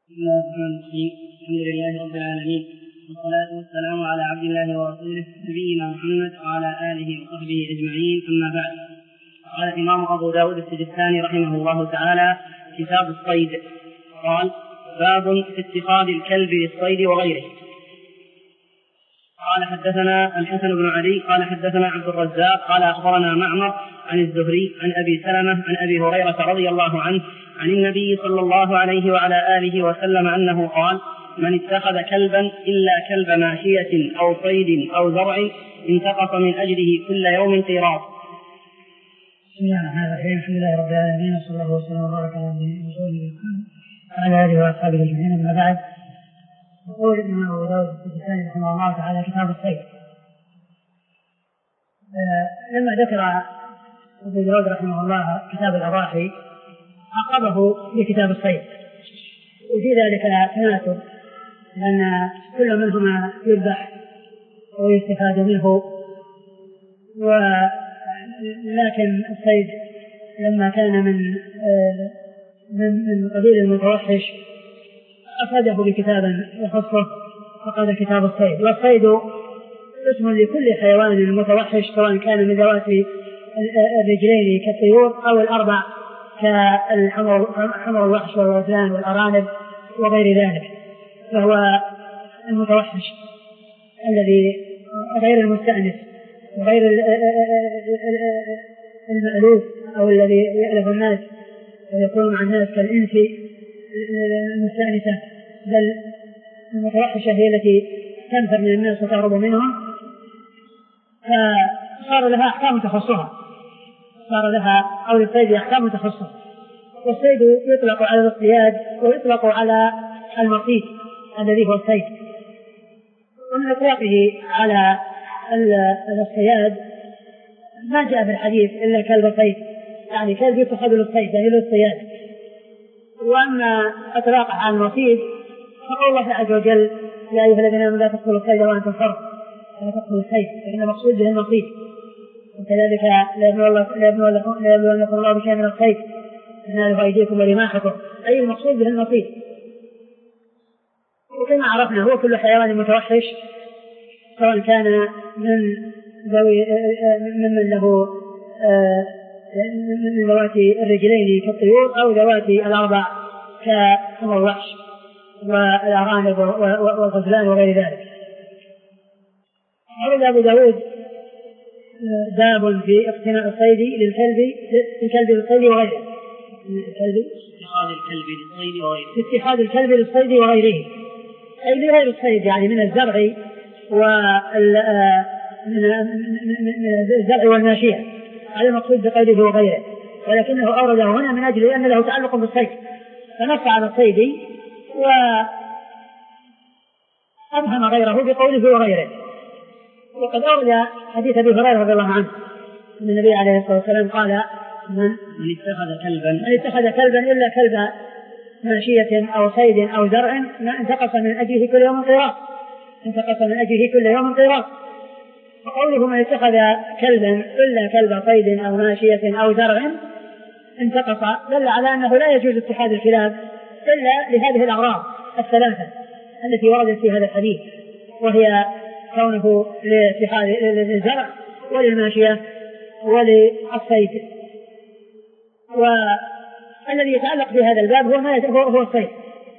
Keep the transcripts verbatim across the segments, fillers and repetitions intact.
بسم الله الرحمن الرحيم. الحمد لله رب العالمين، والصلاة والسلام على عبد الله ورسوله نبينا محمد وعلى آله وصحبه أجمعين، أما بعد. قال الإمام أبو داود السجستاني رحمه الله تعالى: كتاب الصيد. قال: باب في اتخاذ الكلب للصيد وغيره. قال: حدثنا الحسن بن علي قال حدثنا عبد الرزاق قال أخبرنا معمر عن الزهري عن أبي سلمة عن أبي هريرة رضي الله عنه عن النبي صلى الله عليه وعلى آله وسلم أنه قال: من اتخذ كلبا إلا كلب ماشية أو صيد أو زرع انتقص من أجره كل يوم قيراط. بسم الله الرحمن الرحيم. الحمد لله رب العالمين، وصلى الله وسلم وبارك على نبينا محمد وعلى آله وأصحابه أجمعين، أما بعد. يقول الإمام أبو داود السجستاني رحمه الله تعالى: كتاب الصيد. لما ذكر أبو داود رحمه الله كتاب الأضاحي عقبه بكتاب الصيد، وفي ذلك تناسب، لأن كل منهما يذبح ويستفاد منه، ولكن الصيد لما كان من من من قبيل المتوحش أفاده بكتاب يخصه فقال كتاب الصيد. والصيد اسم لكل حيوان متوحش، سواء كان من ذوات الرجلين كالطيور أو الأربع كالحمر الوحش والغزلان والأرانب وغير ذلك، فهو المتوحش الذي غير المستأنس وغير المألوف أو الذي يألف الناس ويكون مع الناس كالإنس المستأنسة، بل المتوحشة هي التي تنفر من الناس وتهرب منهم، فصار لها أحكام تخصها، صار لها أو للصيد أحكام تخصها. والصيد يطلق على الاصطياد ويطلق على المصيد الذي هو الصيد. ومن إطلاقه على الاصطياد ما جاء في الحديث إلا كلب صيد، يعني كلب يتخذ للصيد يعني للاصطياد. وأما إطلاقه على المصيد فقول الله عز وجل: يا أيها الذين آمنوا لا تقتلوا الصيد وأنتم حرم، لا تقتلوا الصيد، فإن المقصود به المصيد. وكذلك لا يبلونكم الله بشيء من الصيد تناله أيديكم ورماحكم، أي المقصود به المصيد. وكما عرفنا هو كل حيوان متوحش، سواء كان من ذوي ممن له من ذوات الرجلين كالطيور أو ذوات الأربع كحمر الوحش والأرانب والغزلان وغير ذلك. قال أبو داود: باب في اقتناء الصيد للكلب للكلب للصيد وغيره. اتخاذ الكلب للصيد وغيره. اتخاذ الكلب للصيد وغيره، أي لغير الصيد، يعني من الزرع والزرع والماشية، على المقصود بقيده وغيره، ولكنه أورده هنا من أجل أن له تعلق بالصيد، فنص على الصيد وأبهم غيره بقوله وغيره. وقد أورد حديث أبي هريرة رضي الله عنه أن النبي عليه الصلاة والسلام قال: من من اتخذ كلبا من اتخذ كلبا إلا كلب ماشية أو صيد أو زرع انتقص من أجله كل يوم قيراط، انتقص من أجله كل يوم قيراط. وقوله من اتخذ كلبا إلا كلب صيد أو ماشية أو زرع انتقص دل على أنه لا يجوز اتخاذ الكلاب إلا لهذه الأغراض الثلاثة التي وردت في هذا الحديث، وهي كونه لاتخاذ للزرع وللماشية وللصيد. والذي يتعلق بهذا الباب هو ما هو الصيد.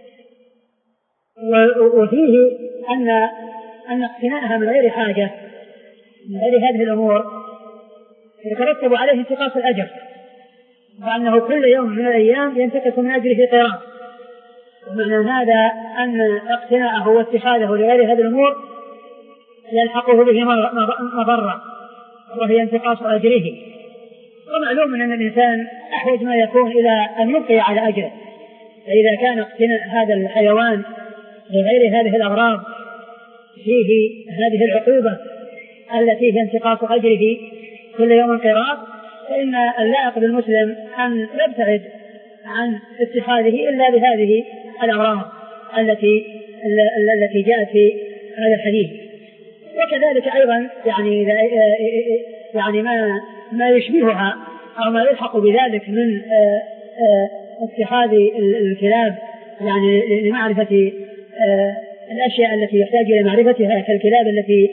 وفيه أن أن اقتناءها من غير حاجة من غير هذه الأمور يترتب عليه انتقاص الأجر، وأنه كل يوم من الأيام ينتقص من أجره قيراط. ومعنى هذا أن اقتناءه واتخاذه لغير هذه الأمور يلحقه به مضرة، وهي انتقاص أجره. ومعلوم أن الإنسان أحوج ما يكون إلى أن يبقي على أجره، فإذا كان اقتناء هذا الحيوان لغير هذه الأغراض فيه هذه العقوبة التي هي انتقاص أجره كل يوم قيراط، فإن اللائق بالمسلم أن يبتعد عن اتخاذه إلا بهذه الأغراض التي التي جاءت في هذا الحديث. وكذلك أيضا يعني يعني ما ما يشبهها أو ما يلحق بذلك من اتخاذ الكلاب يعني لمعرفة الأشياء التي يحتاج إلى معرفتها كالكلاب التي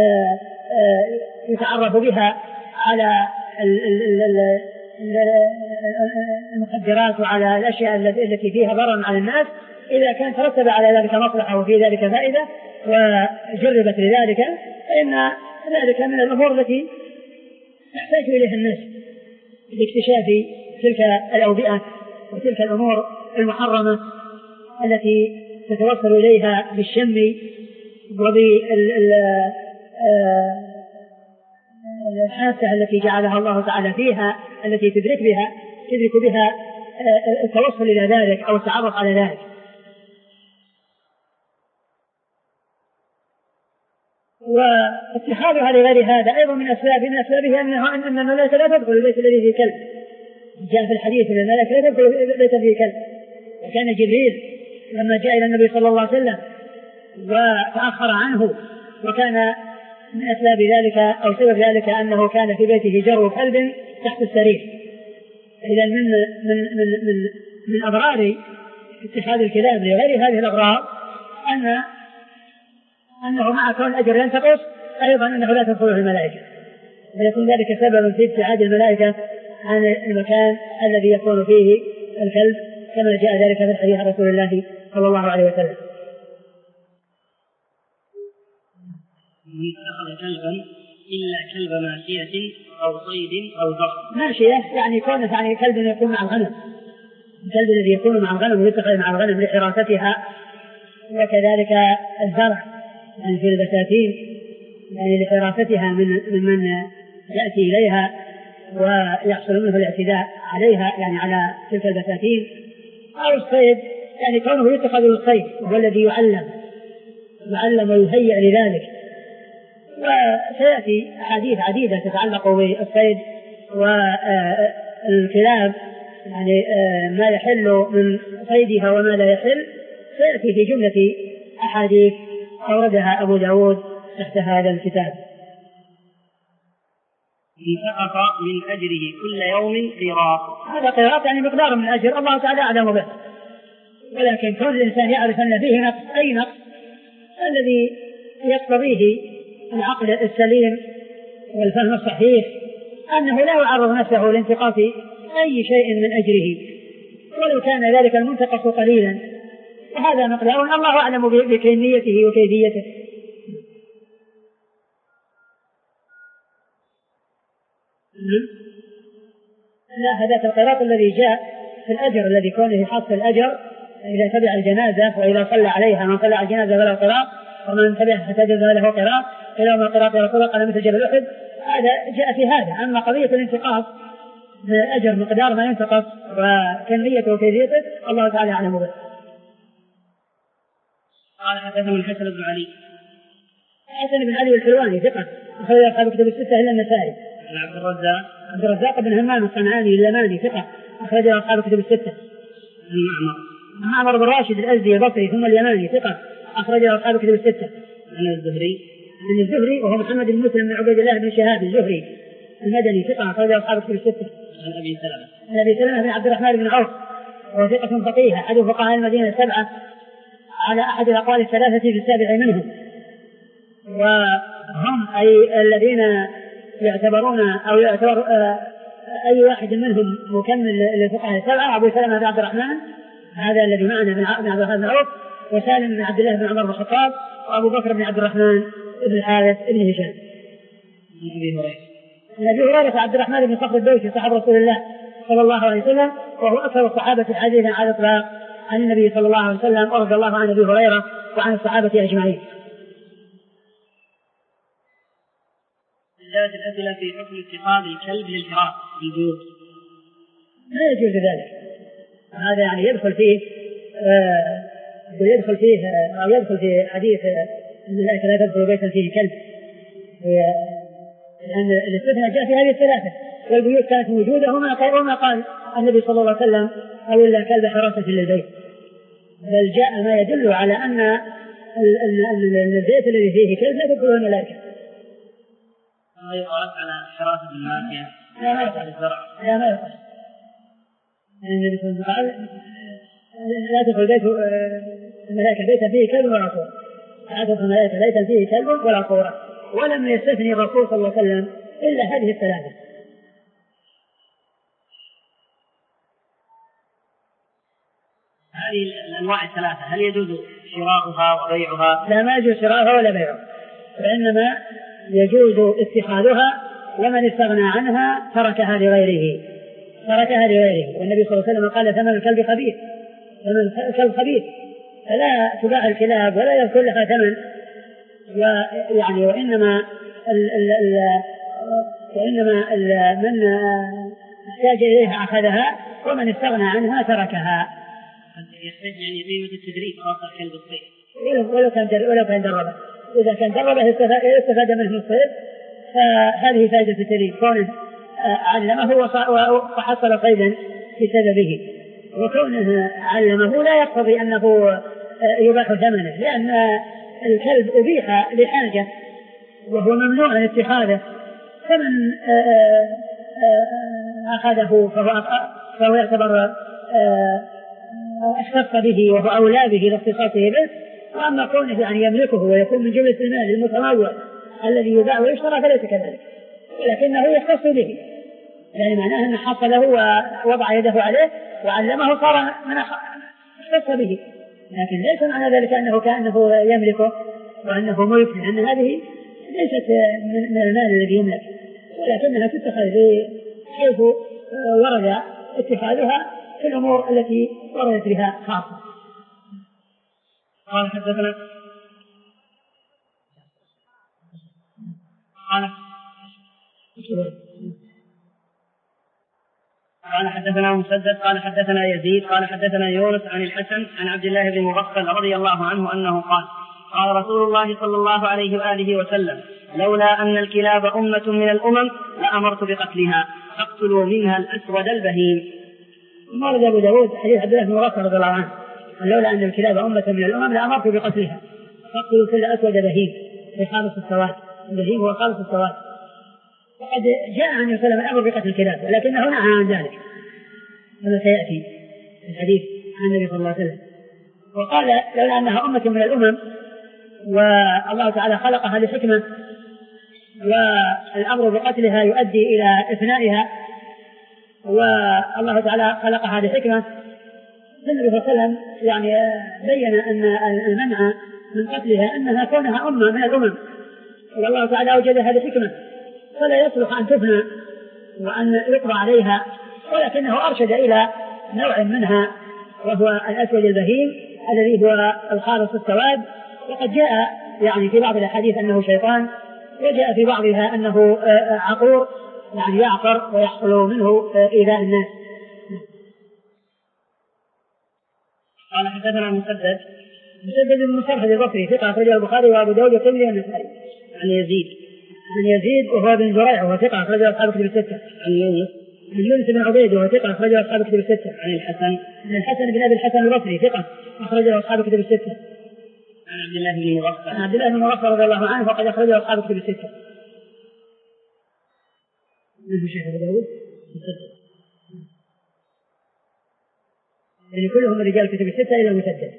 يتعرف بها على المخدرات وعلى الأشياء التي فيها ضرر على الناس، إذا كان ترتب على ذلك مصلحة وفي ذلك فائدة وجربت لذلك، فإن ذلك من الأمور التي يحتاج إليها الناس لاكتشاف تلك الأوبئة وتلك الأمور المحرمة التي تتوصل إليها بالشم وبالحاسة التي جعلها الله تعالى فيها، التي تدرك بها تدرك بها التوصل إلى ذلك أو التعرف على ذلك. واتخاذها لغير هذا أيضا من أسباب من أسبابها أن الملائكة لا تدخل البيت الذي فيه كلب. جاء في الحديث أن الملائكة لا تدخل البيت فيه كلب. وكان جبريل لما جاء إلى النبي صلى الله عليه وسلم وتأخر عنه، وكان من أسباب ذلك أو سبب ذلك أنه كان في بيته جرو كلب تحت السرير. إذا من من من من من أضرار اتخاذ الكلاب لغير هذه الأغراض أن أنه مع كون الأجر ينتقص أيضا أنه لا تدخله الملائكة، ويكون ذلك سببا في ابتعاد الملائكة عن المكان الذي يكون فيه الكلب، كما جاء ذلك في الحديث عن رسول الله صلى الله عليه وسلم. من اتخذ كلبا إلا كلب ماشية أو صيد أو ضغط. ماشية يعني كونه يعني كلب يكون مع الغنم، الكلب الذي يكون مع الغنم ويتخذ مع الغنم لحراستها، وكذلك الزرع يعني في البساتين يعني لحراستها من من يأتي إليها ويحصل منه الاعتداء عليها يعني على تلك البساتين. أو الصيد يعني كونه يتخذ للصيد وهو الذي يعلم يعلم ويهيئ لذلك. وسيأتي أحاديث عديدة تتعلق بالصيد والكلاب يعني ما يحل من صيدها وما لا يحل، سيأتي في جملة أحاديث أوردها أبو داود تحت هذا الكتاب. انتقص من أجره كل يوم قيراط. هذا قيراط يعني مقدار من الأجر الله تعالى أعلم به، ولكن كل الإنسان يعرف أن فيه نقص، أي نقص الذي يقتضيه العقل السليم والفهم الصحيح أنه لا يعرض نفسه لانتقاص أي شيء من أجره ولو كان ذلك المنتقص قليلا، وهذا مقدار الله أعلم بكميته وكيفيته. لا، هذا القيراط الذي جاء في الأجر الذي كونه حصل الأجر إذا تبع الجنازة وإذا صلى عليها من صلى على الجنازة فله قيراط ومن تبعها فتجزى له قيراط إلى ما قيراط يا رسول الله قال مثل جبل أحد. هذا جاء في هذا. أما قضية الانتقاص الأجر مقدار ما ينتقص وكميته وكيفيته الله تعالى أعلم به. قال حدثنا الحسن بن علي. الحسن بن علي الحلواني ثقة أخرج أصحاب كتب الستة إلا النسائي. عبد الرزاق عبد الرزاق بن همام الصنعاني اليماني ثقة أخرج أصحاب كتب الستة. المعمر معمر بن راشد الأزدي البصري ثم اليماني ثقة أخرج أصحاب كتب الستة. عن الزهري عن الزهري وهو محمد بن مسلم بن عبيد الله بن شهاب الزهري المدني ثقة أخرج أصحاب كتب الستة. عن أبي سلمة عن أبي سلمة بن عبد الرحمن بن عوف وهو ثقة فقيه أحد فقهاء المدينة السبعة على أحد الأقوال الثلاثة في السابع منهم، وهم أي الذين يعتبرون أو يعتبر أي واحد منهم مكمل للفقهاء السبعة. أبو سلمة بن عبد الرحمن هذا الذي معنا بن عبد الرحمن بن عوف، وسالم بن عبد الله بن عمر بن الخطاب، وأبو بكر بن عبد الرحمن بن الحارث بن هشام. عن أبي هريرة عن أبي هريرة عبد الرحمن بن صخر الدوسي صاحب رسول الله صلى الله عليه وسلم، وهو أكثر الصحابة حديثا على الإطلاق عن النبي صلى الله عليه وسلم، ورضي الله عن أبي هريرة وعن الصحابة أجمعين. جاءت الأسئلة في حكم اتخاذ الكلب للحراس في البيوت. لا يجوز ذلك، هذا يعني يدخل فيه آه يدخل فيه أو يدخل في حديث أن الملائكة لا تدخل بيتا فيه كلب، لأن الاستثناء جاء في هذه الثلاثة، والبيوت كانت موجودة وما قال وما قال النبي صلى الله عليه وسلم أو إلا كلب حراسة للبيت، بل جاء ما يدل على أن البيت الذي فيه كلب لا تدخله الملائكة. ما يقال على حراسة الماشية لا ما يقال لا ما يقال النبي صلى الله عليه وسلم لا تدخل بيت الملائكة بيتا فيه كلب ولا صورة، لا تدخل الملائكة بيتا فيه كلب ولا صورة. ولم يستثني الرسول صلى الله عليه وسلم إلا هذه الثلاثة. هذه الأنواع الثلاثة هل يجوز شراؤها وبيعها؟ لا، ما يجوز شراؤها ولا بيعها، وإنما يجوز اتخاذها، ومن استغنى عنها تركها لغيره تركها لغيره والنبي صلى الله عليه وسلم قال ثمن الكلب خبيث، ثمن الكلب خبيث، فلا تباع الكلاب ولا يكون لها ثمن، ويعني وإنما ال ال ال وإنما ال من احتاج إليها أخذها، ومن استغنى عنها تركها. يحتاج يعني قيمة التدريب خاصة كلب الصيد، ولو كان ولو كان دربه، إذا كان دربه استفاد منه الصيد، فهذه فائدة التدريب، كونه علمه وحصل صيدا بسببه، وكونه علمه لا يقتضي أنه يباح ثمنه، لأن الكلب أبيح لحاجة وهو ممنوع من اتخاذه، فمن أخذه فهو يعتبر اختص به وهو أولى به لاختصاصه به. وأما كونه يعني يملكه ويكون من جملة المال المتنوع الذي يباع ويشترى فليس كذلك، ولكنه يختص به، يعني معناه أن حصله ووضع يده عليه وعلمه صار من اختص به، لكن ليس معنى ذلك أنه كأنه يملكه وأنه ملك، لأن هذه ليست من المال الذي يملك، ولكنها تتخذ حيث ورد اتخاذها في الأمور التي وردت بها خاصة. قال حدثنا قال قال حدثنا مسدد قال حدثنا يزيد قال حدثنا يونس عن الحسن عن عبد الله بن مغفل رضي الله عنه أنه قال قال رسول الله صلى الله عليه وآله وسلم لولا أن الكلاب أمة من الأمم لأمرت بقتلها فاقتلوا منها الأسود البهيم. ورد أبو داود حديث عبد الله بن مغفل رضي الله عنه لولا أن الكلاب أمة من الأمم لأمرت بقتلها فاقتلوا كل أسود بهيم، في خالص السواد، البهيم هو خالص السواد. وقد جاء عن وسلم الأمر بقتل الكلاب، ولكنه نهى عن ذلك كما سيأتي في الحديث عن النبي صلى الله عليه وسلم. وقال لولا أنها أمة من الأمم والله تعالى خلقها لحكمة، والأمر بقتلها يؤدي إلى إفنائها، والله تعالى خلقها لحكمة. النبي صلى الله عليه وسلم يعني بين أن المنع من قتلها أنها كونها أمة من الأمم، والله تعالى أوجدها لحكمة فلا يصلح أن تفنى وأن يقضى عليها، ولكنه أرشد إلى نوع منها وهو الأسود البهيم الذي هو الخالص السواد. وقد جاء يعني في بعض الأحاديث أنه شيطان، وجاء في بعضها أنه عقور يعني يعقر ويحصل منه إيذاء الناس. قال حدثنا مسدد مسدد بن مسرهد البصري ثقة أخرجه البخاري وأبو داود والترمذي والنسائي. عن يزيد عن يزيد وهو بن زريع وهو ثقة أخرجه أصحاب كتب الستة. عن يونس عن يونس بن عبيد وهو ثقة أخرجه أصحاب كتب الستة. عن الحسن عن الحسن بن أبي الحسن البصري ثقة أخرجه أصحاب كتب الستة. عن عبد الله بن مغفل عن عبد الله بن مغفل رضي الله عنه وقد أخرجه أصحاب كتب الستة. من هو شيخ أبو داود؟ مسدد، يعني كلهم رجال كتب الستة إلى مسدد.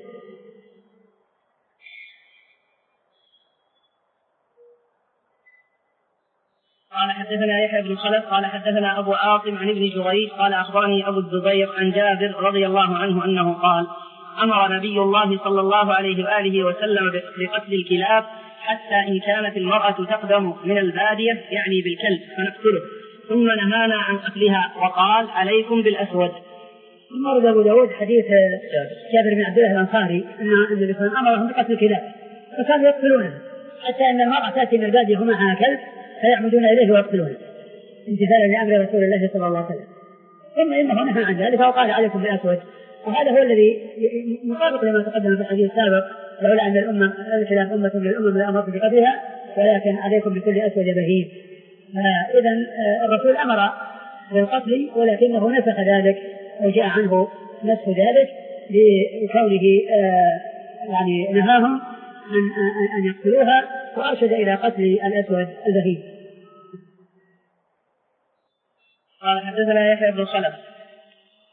قال حدثنا يحيى بن خلف قال حدثنا أبو عاصم عن ابن جريج قال أخبرني أبو الزبير عن جابر رضي الله عنه أنه قال أمر نبي الله صلى الله عليه وآله وسلم بقتل الكلاب حتى إن كانت المرأة تقدم من البادية يعني بالكلب فنقتله، ثم نهانا عن قتلها وقال عليكم بالأسود. ثم ورد أبو داود حديث جابر بن عبد الله الأنصاري أن النبي صلى الله عليه وسلم أمرهم بقتل الكلاب فكانوا يقتلونه حتى أن المرأة تأتي من البادية ومعها كلب فيعمدون إليه ويقتلونه امتثالا لأمر رسول الله صلى الله عليه وسلم. ثم إنه نهى عن ذلك وقال عليكم بالأسود، وهذا هو الذي مطابق لما تقدم في الحديث السابق لولا أن الأمة الكلاب أمة من الأمم لأمرت بقتلها ولكن عليكم بكل أسود بهيم. إذا الرسول أمر بالقتل ولكنه نسخ ذلك وجاء عنه نسخ ذلك لكونه يعني نهاهم عن أن يقتلوها وأرشد إلى قتل الأسود البهيم. قال حدثنا يحيى بن خلف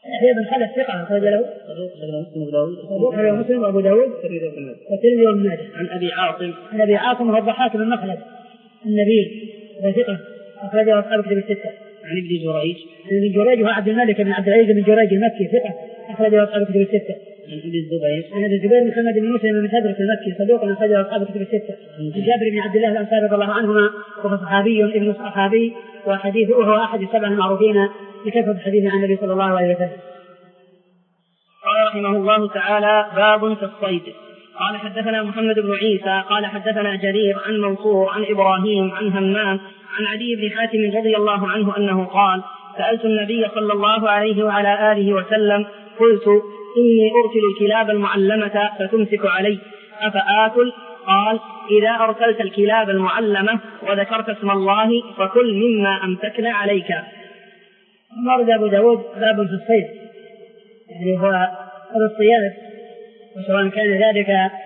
يحيى بن خلف ثقة أخرج له صدوق له مسلم وأبو داود والترمذي وابن ماجه. عن أبي عاصم عن أبي عاصم هو الضحاك بن مخلد النبيل وثقة أخرج له أصحاب الكتب الستة. عن ابن جريج عن ابن جريج هو عبد الملك بن عبد العزيز بن جريج المكي ثقة أخرج له أصحاب الكتب الستة. عن أبي الزبير عن أبي الزبير محمد بن مسلم بن تدرس المكي صدوق أخرج له أصحاب الكتب الستة. عن جابر بن عبد الله الأنصاري رضي الله عنهما وهو صحابي ابن صحابي وحديثه وهو أحد السبع المعروفين بكثرة الحديث عن النبي صلى الله عليه وسلم. قال رحمه الله تعالى: باب في الصيد. قال حدثنا محمد بن عيسى قال حدثنا جرير عن منصور عن إبراهيم عن همام عن عدي بن حاتم رضي الله عنه أنه قال: سألت النبي صلى الله عليه وعلى آله وسلم قلت: إني أرسل الكلاب المعلمة فتمسك علي أفآكل؟ قال: إذا أرسلت الكلاب المعلمة وذكرت اسم الله فكل مما أمسكن عليك. ورد أبو داود باب في الصيد، يعني هو الصياد، وسواء كان ذلك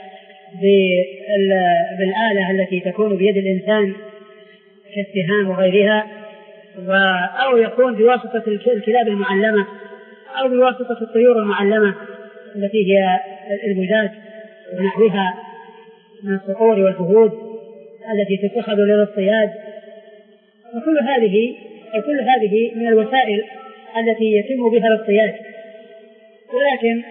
بالآلة التي تكون بيد الإنسان كالسهام وغيرها، أو يكون بواسطة الكلاب المعلمة، أو بواسطة الطيور المعلمة التي هي البجاج ونحوها من الصقور والفهود التي تتخذ للصياد. وكل هذه وكل هذه من الوسائل التي يتم بها الصياد. ولكن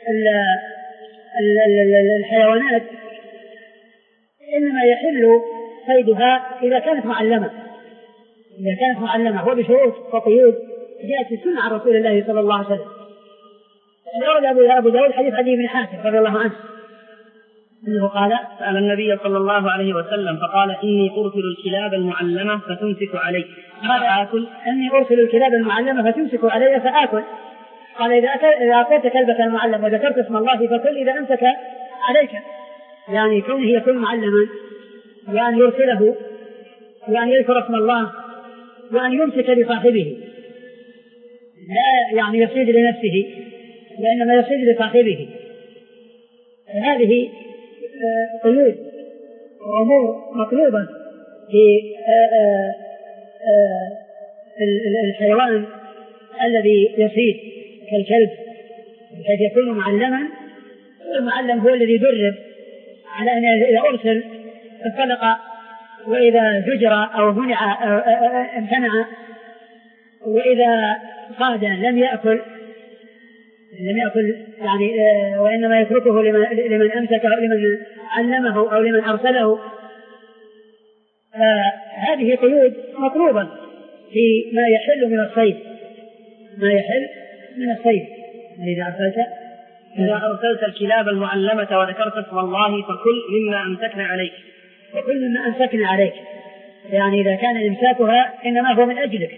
الحيوانات إنما يحل صيدها إذا كانت معلمة، إذا كانت معلمة وبشروط وقيود جاءت في السنة عن رسول الله صلى الله عليه وسلم. ورد أبو داود حديث عدي بن حاتم رضي الله عنه أنه قال: سأل النبي صلى الله عليه وسلم فقال: إني أرسل الكلاب المعلمة فتمسك علي فآكل؟ إني أرسل الكلاب المعلمة فتمسك علي فآكل. قال: إذا إذا أعطيت كلبك المعلم وذكرت اسم الله فكل إذا أمسك عليك، يعني كونه يكون معلما وأن يرسله وأن يذكر اسم الله وأن يمسك لصاحبه، لا يعني يصيد لنفسه وإنما يصيد لصاحبه. هذه قيود وأمور مطلوبة في الحيوان الذي يصيد كالكلب، بحيث يكون معلما. المعلم هو الذي يدرب على أن إذا أرسل انطلق، وإذا زجر أو منع امتنع، وإذا صاد لم يأكل لم يأكل يعني وإنما يتركه لمن أمسكه أو لمن علمه أو لمن أرسله. هذه قيود مطلوبة في ما يحل من الصيد، ما يحل من الصيد. إذا أرسلت إذا أرسلت الكلاب المعلمة وذكرت اسم الله فكل مما أمسكن عليك، وكل مما أمسكن عليك، يعني إذا كان إمساكها إنما هو من أجلك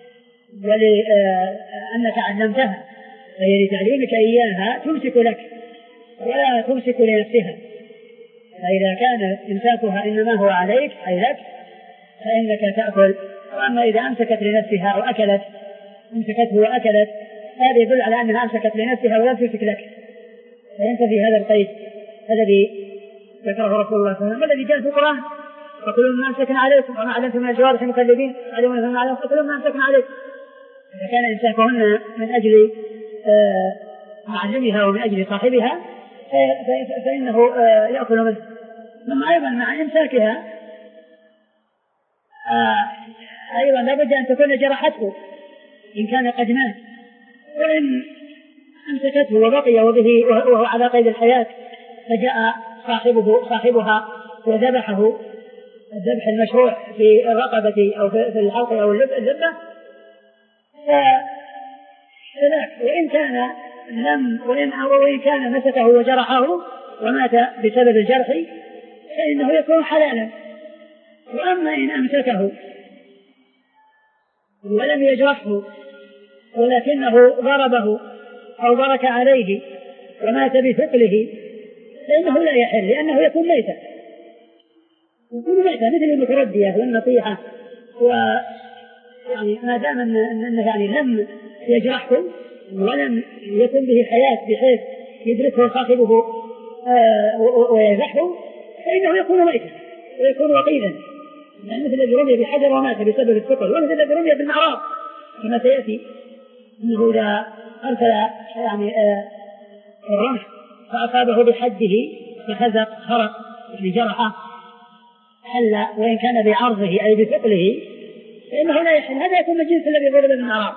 ولأنك علمتها، فهي لتعليمك إياها تمسك لك ولا تمسك لنفسها. فإذا كان إمساكها إنما هو عليك أي لك فإنك تأكل. وأما إذا أمسكت لنفسها أو أكلت أمسكته وأكلت، هذا يدل على أنها أمسكت لنفسها ولا تمسك لك، فأنت في هذا القيد الذي ذكره رسول الله صلى الله عليه وسلم الذي جاء في القرآن: فكلوا مما أمسكن عليكم وما علمتم من الجوارح المكلبين علموا مما علمتم فكلوا مما أمسكن عليكم. إذا كان إمساكهن من أجل معلمها ومن أجل صاحبها فإنه يأكل منه. ثم أيضا مع إمساكها أيضا لابد أن تكون جرحته إن كان قد مات، وإن أمسكته وبقي وبه وهو على قيد الحياة فجاء صاحبه صاحبها وذبحه الذبح المشروع في الرقبة أو في الحلق أو اللبة فذاك. وإن كان لم وإن وإن كان مسكه وجرحه ومات بسبب الجرح فإنه يكون حلالا. وأما إن أمسكه ولم يجرحه ولكنه ضربه أو برك عليه ومات بثقله فإنه لا يحل، لأنه يكون ميتا يكون ميتا مثل المتردية والنصيحة. ويعني ما دام أنه يعني لم يجرحه ولم يكن به حياة بحيث يدركه صاحبه ويزحه فإنه يكون ميتا ويكون وقيلا، يعني مثل الذي رمي بحجر ومات بسبب الثقل، ومثل الذي رمي بالمعراض كما سيأتي أنه إذا أرسل يعني الرمح فأصابه بحده فخزق خرق بجرحه حل، وإن كان بعرضه أي بثقله فإنه لا يحل. هذا يكون الجنس الذي ضرب من الأعراض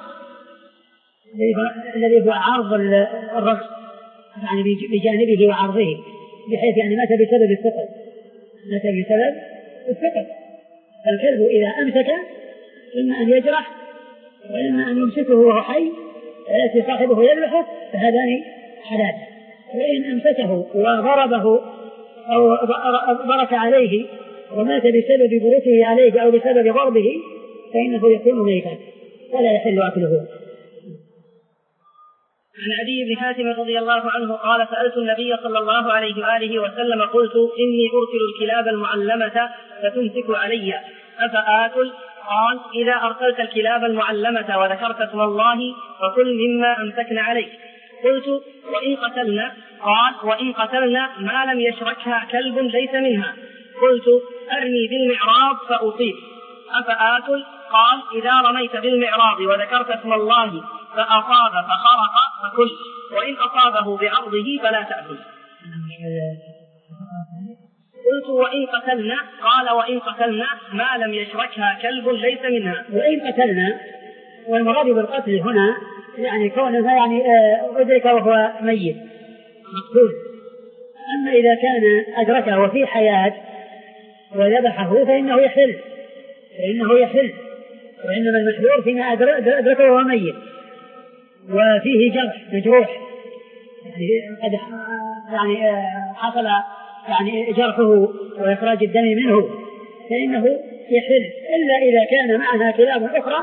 الذي هو عرض الرمح يعني بجانبه وعرضه، بحيث يعني مات بسبب الثقل، مات بسبب الثقل. فالكلب إذا أمسك إما أن يجرح وإما أن يمسكه وهو حي فيأتي صاحبه يذبحه، فهذان حلال. وإن أمسكه وضربه أو برك عليه ومات بسبب بروكه عليه أو بسبب ضربه فإنه يكون ميتا ولا يحل أكله. عن عدي بن حاتم رضي الله عنه قال: سألت النبي صلى الله عليه وآله وسلم قلت: إني أرسل الكلاب المعلمة فتمسك علي أفآكل؟ قال: إذا أرسلت الكلاب المعلمة وذكرت اسم الله فكل مما أمسكن عليك. قلت: وإن قتلنا؟ قال: وإن قتلنا ما لم يشركها كلب ليس منها. قلت: أرمي بالمعراض فأصيب أفآكل؟ قال: إذا رميت بالمعراض وذكرت اسم الله فأصاب فخرق فكل، وإن أصابه بعرضه فلا تأكل. قلت: وإن قتلنا؟ قال: وإن قتلنا ما لم يشركها كلب ليس منها. وإن قتلنا، والمراد بالقتل هنا يعني كونه يعني أدرك وهو ميت مقتول. أما إذا كان أدركه وفي حياة وذبحه فإنه يحل فإنه يحل وإنما المحذور فيما أدركه وهو ميت وفيه جرح مجروح يعني قد يعني حصل يعني جرحه وإخراج الدم منه فإنه يحل، إلا إذا كان معها كلاب أخرى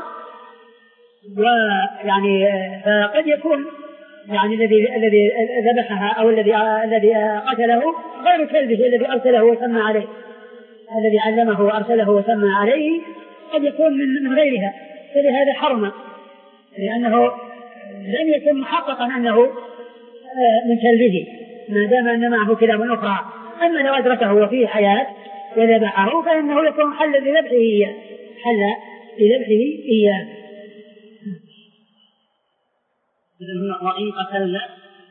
ويعني فقد يكون يعني الذي الذي ذبحها أو الذي الذي قتله غير كلبه الذي أرسله وسمى عليه، الذي علمه وأرسله وسمى عليه قد يكون من من غيرها، فلهذا حرم لأنه لم يكن محققا أنه من كلبه ما دام أن معه كلاب أخرى. أما لو أدركه وفيه حياة وذبحه فإنه يكون حل لذبحه إياه حل لذبحه إياه. وإن قتلنا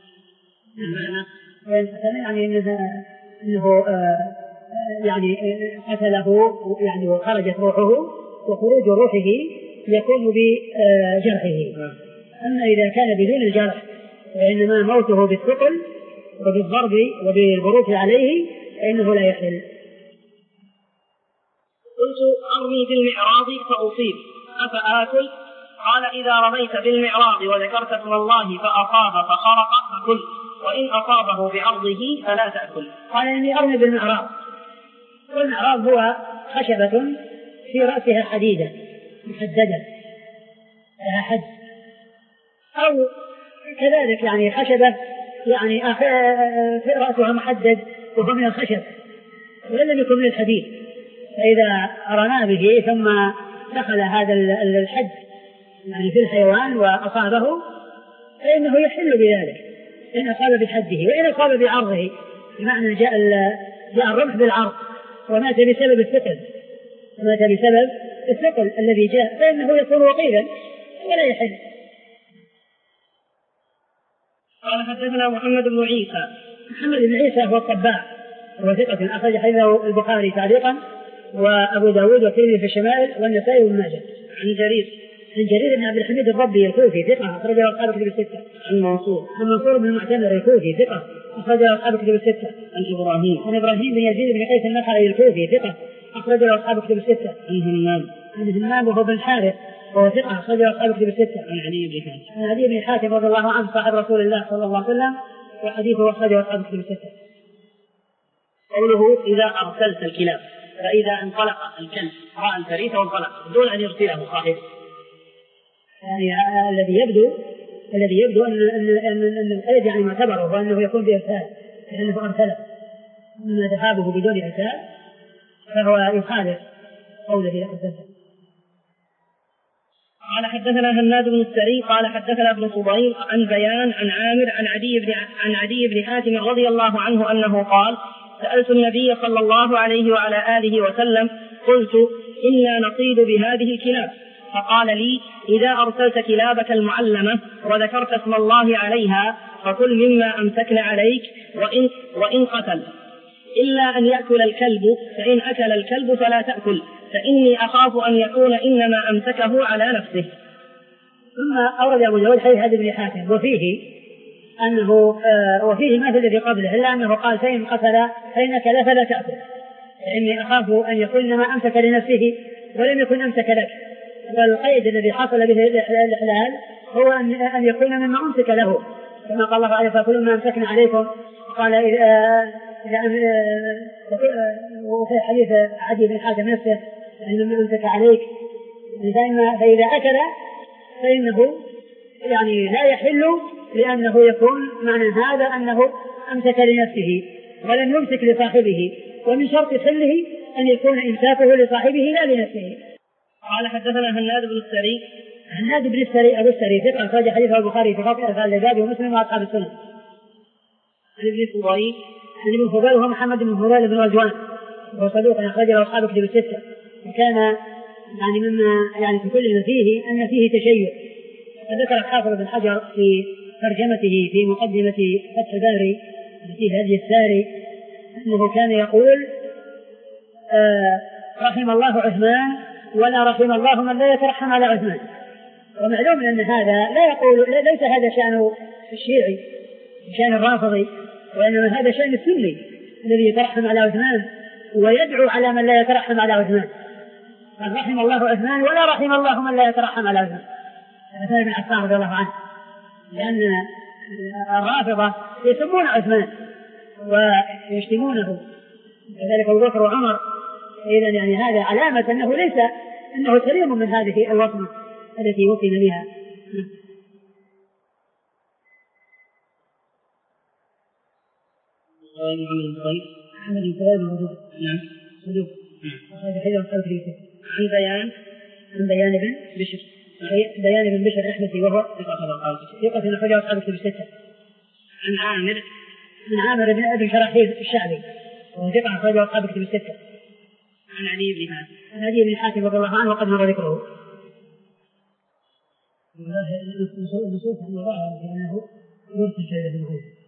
وإن قتلنا يعني إنه, إنه يعني قتله يعني وخرجت روحه، وخروج روحه يكون بجرحه. أما إذا كان بدون الجرح وإنما موته بالثقل وبالضرب وبالبروك عليه فإنه لا يحل. قلت: أرمي بالمعراض فأصيب أفآكل؟ قال: إذا رميت بالمعراض وذكرت اسم الله فأصاب فخرق فكل، وإن أصابه بعرضه فلا تأكل. قال: إني أرمي بالمعراض، والمعراض هو خشبة في رأسها حديدة محددة لها حد، أو كذلك يعني خشبة يعني في رأسها محدد وهو من الخشب ولم يكن من الحديد، فإذا رمى به ثم دخل هذا الحد يعني في الحيوان وأصابه فإنه يحل بذلك إن أصاب بحده. وإن أصاب بعرضه بمعنى جاء جاء الرمح بالعرض ومات بسبب الثقل مات بسبب الثقل الذي جاء فإنه يكون وقيلا ولا يحل. قال: حدثنا محمد بن عيسى. محمد بن عيسى هو الطباع وهو ثقة أخرج حديثه البخاري تعليقا وأبو داود والترمذي في الشمائل والنسائي وابن ماجه. عن جرير عن جرير بن عبد الحميد الربي الكوفي ثقة أخرج له أصحاب الكتب الستة. عن منصور عن منصور بن المعتمر الكوفي ثقة أخرج له أصحاب الكتب الستة. عن إبراهيم عن إبراهيم بن يزيد بن قيس النخعي الكوفي ثقة أخرج له أصحاب الكتب الستة. عن همام عن همام وهو بن الحارث وهو ثقة أخرج له أصحاب الكتب الستة. عن علي بن حاتم عن علي بن حاتم رضي الله عنه صاحب رسول الله صلى الله عليه وسلم وحديثه أخرجه أصحاب الكتب الستة. قوله: إذا أرسلت الكلاب، فإذا انطلق الكلب رأى الفريس وانطلق دون أن يرسله صاحبه، يعني الذي يبدو الذي يبدو أن أن أن, أن القيد يعني معتبره وأنه يكون بإرسال لأنه أرسله، أما ذهابه بدون إرسال فهو يخالف قوله لقد قال: حدثنا هناد بن السري قال: حدثنا ابن فضيل عن بيان عن عامر عن عدي بن عن عدي بن حاتم رضي الله عنه أنه قال: سألت النبي صلى الله عليه وعلى آله وسلم قلت: إنا نصيد بهذه الكلاب، فقال لي: إذا أرسلت كلابك المعلمة وذكرت اسم الله عليها فكل مما أمسكن عليك وإن, وإن قتل، إلا أن يأكل الكلب، فإن أكل الكلب فلا تأكل، فإني أخاف أن يكون إنما أمسكه على نفسه. ثم أورد أبو داود حديث عدي بن حاتم وفيه أنه آه وفيه ما في الذي قبله، إلا أنه قال: فإن قتل فإن أكل فلا تأكل، فإني أخاف أن يكون إنما أمسك لنفسه ولم يكن أمسك لك. والقيد الذي حصل به الإحلال هو أن يكون مما أمسك له، كما قال الله عليه: فكل ما أمسكنا عليكم. قال إذا وفي حديث عدي بن حاتم نفسه: مما أمسك عليك، فإذا أكل فإنه يعني لا يحل، لأنه يكون معنى هذا أنه أمسك لنفسه ولم يمسك لصاحبه، ومن شرط حله أن يكون إمساكه لصاحبه لا لنفسه. قال حدثنا هناد بن السري. هناد بن السري أبو السري ثقة أخرج حديثه البخاري في فضل أرسال العباد ومسلم وأصحاب السنن. عن ابن فضيل عن ابن فضيل وهو محمد بن فضيل بن رجوان، وهو صدوق أخرج له أصحاب كتب الستة، وكان يعني مما يعني تكلم فيه أن فيه تشيع. فذكر الحافظ بن حجر في ترجمته في مقدمة فتح الباري في هدي الساري أنه كان يقول: آه رحم الله عثمان ولا رحم الله من لا يترحم على عثمان. ومعلوم أن هذا لا يقول ليس هذا شأن الشيعي شأن الرافضي، وإنما هذا شأن السني الذي يترحم على عثمان ويدعو على من لا يترحم على عثمان. رحم الله عثمان ولا رحم الله من لا يترحم على عثمان. عثمان بن عفان رضي الله عنه، لأن الرافضة يسمون عثمان ويشتمونه، كذلك أبو بكر وعمر. إذن يعني هذا علامة أنه ليس أنه سليم من هذه الوصمة التي وصم بها. محمد بن فضيل بن رجوان. نعم. صدوق. هذا حديث أصحاب كتب الستة. عن بيان عن بيان بن بشر. بيان بن بشر الأحمسي وهو ثقة أخرجه أصحاب كتب الستة. عن عامر من عامر بن أبي شراحيل الشعبي وهو ثقة أخرجه أصحاب كتب الستة. عن علي بن حاتم عن علي بن حاتم رضي الله عنه وقد مر ذكره. النصوص عن الله لأنه يرسل شيئا من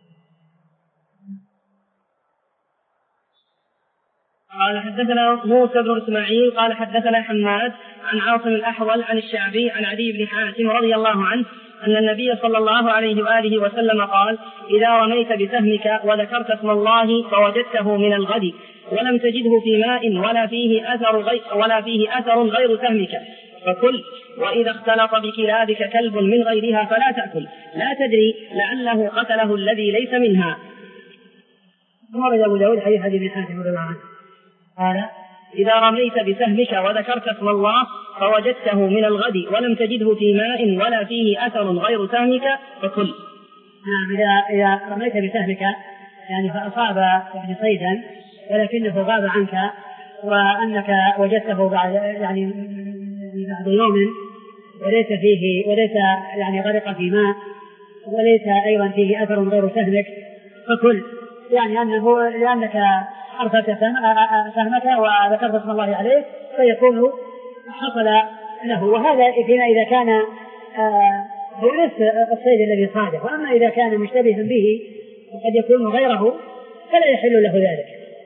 قال حدثنا موسى بن إسماعيل قال حدثنا حماد عن عاصم الأحول عن الشعبي عن عدي بن حاتم رضي الله عنه أن النبي صلى الله عليه وآله وسلم قال: إذا رميت بسهمك وذكرت اسم الله فوجدته من الغد ولم تجده في ماء ولا فيه أثر غير, ولا فيه أثر غير سهمك فكل، وإذا اختلط بكلابك كلب من غيرها فلا تأكل، لا تدري لعله قتله الذي ليس منها. ورد أبو داود حديث عدي بن حاتم رضي الله عنه قال: إذا رميت بسهمك وذكرت اسم الله فوجدته من الغد ولم تجده في ماء ولا فيه أثر غير سهمك فكل. نعم. إذا إذا رميت بسهمك يعني فأصاب يعني صيدا ولكنه غاب عنك وأنك وجدته بعد يعني بعد يوم وليس فيه وليس يعني غرق في ماء وليس أيضا فيه أثر غير سهمك فكل، يعني أنه لأنك أرسلت سهمك وذكرت اسم الله عليه فيكون حصل له. وهذا فيما إذا كان هو نفس الصيد الذي صاده، وأما إذا كان مشتبها به وقد يكون غيره فلا يحل له ذلك.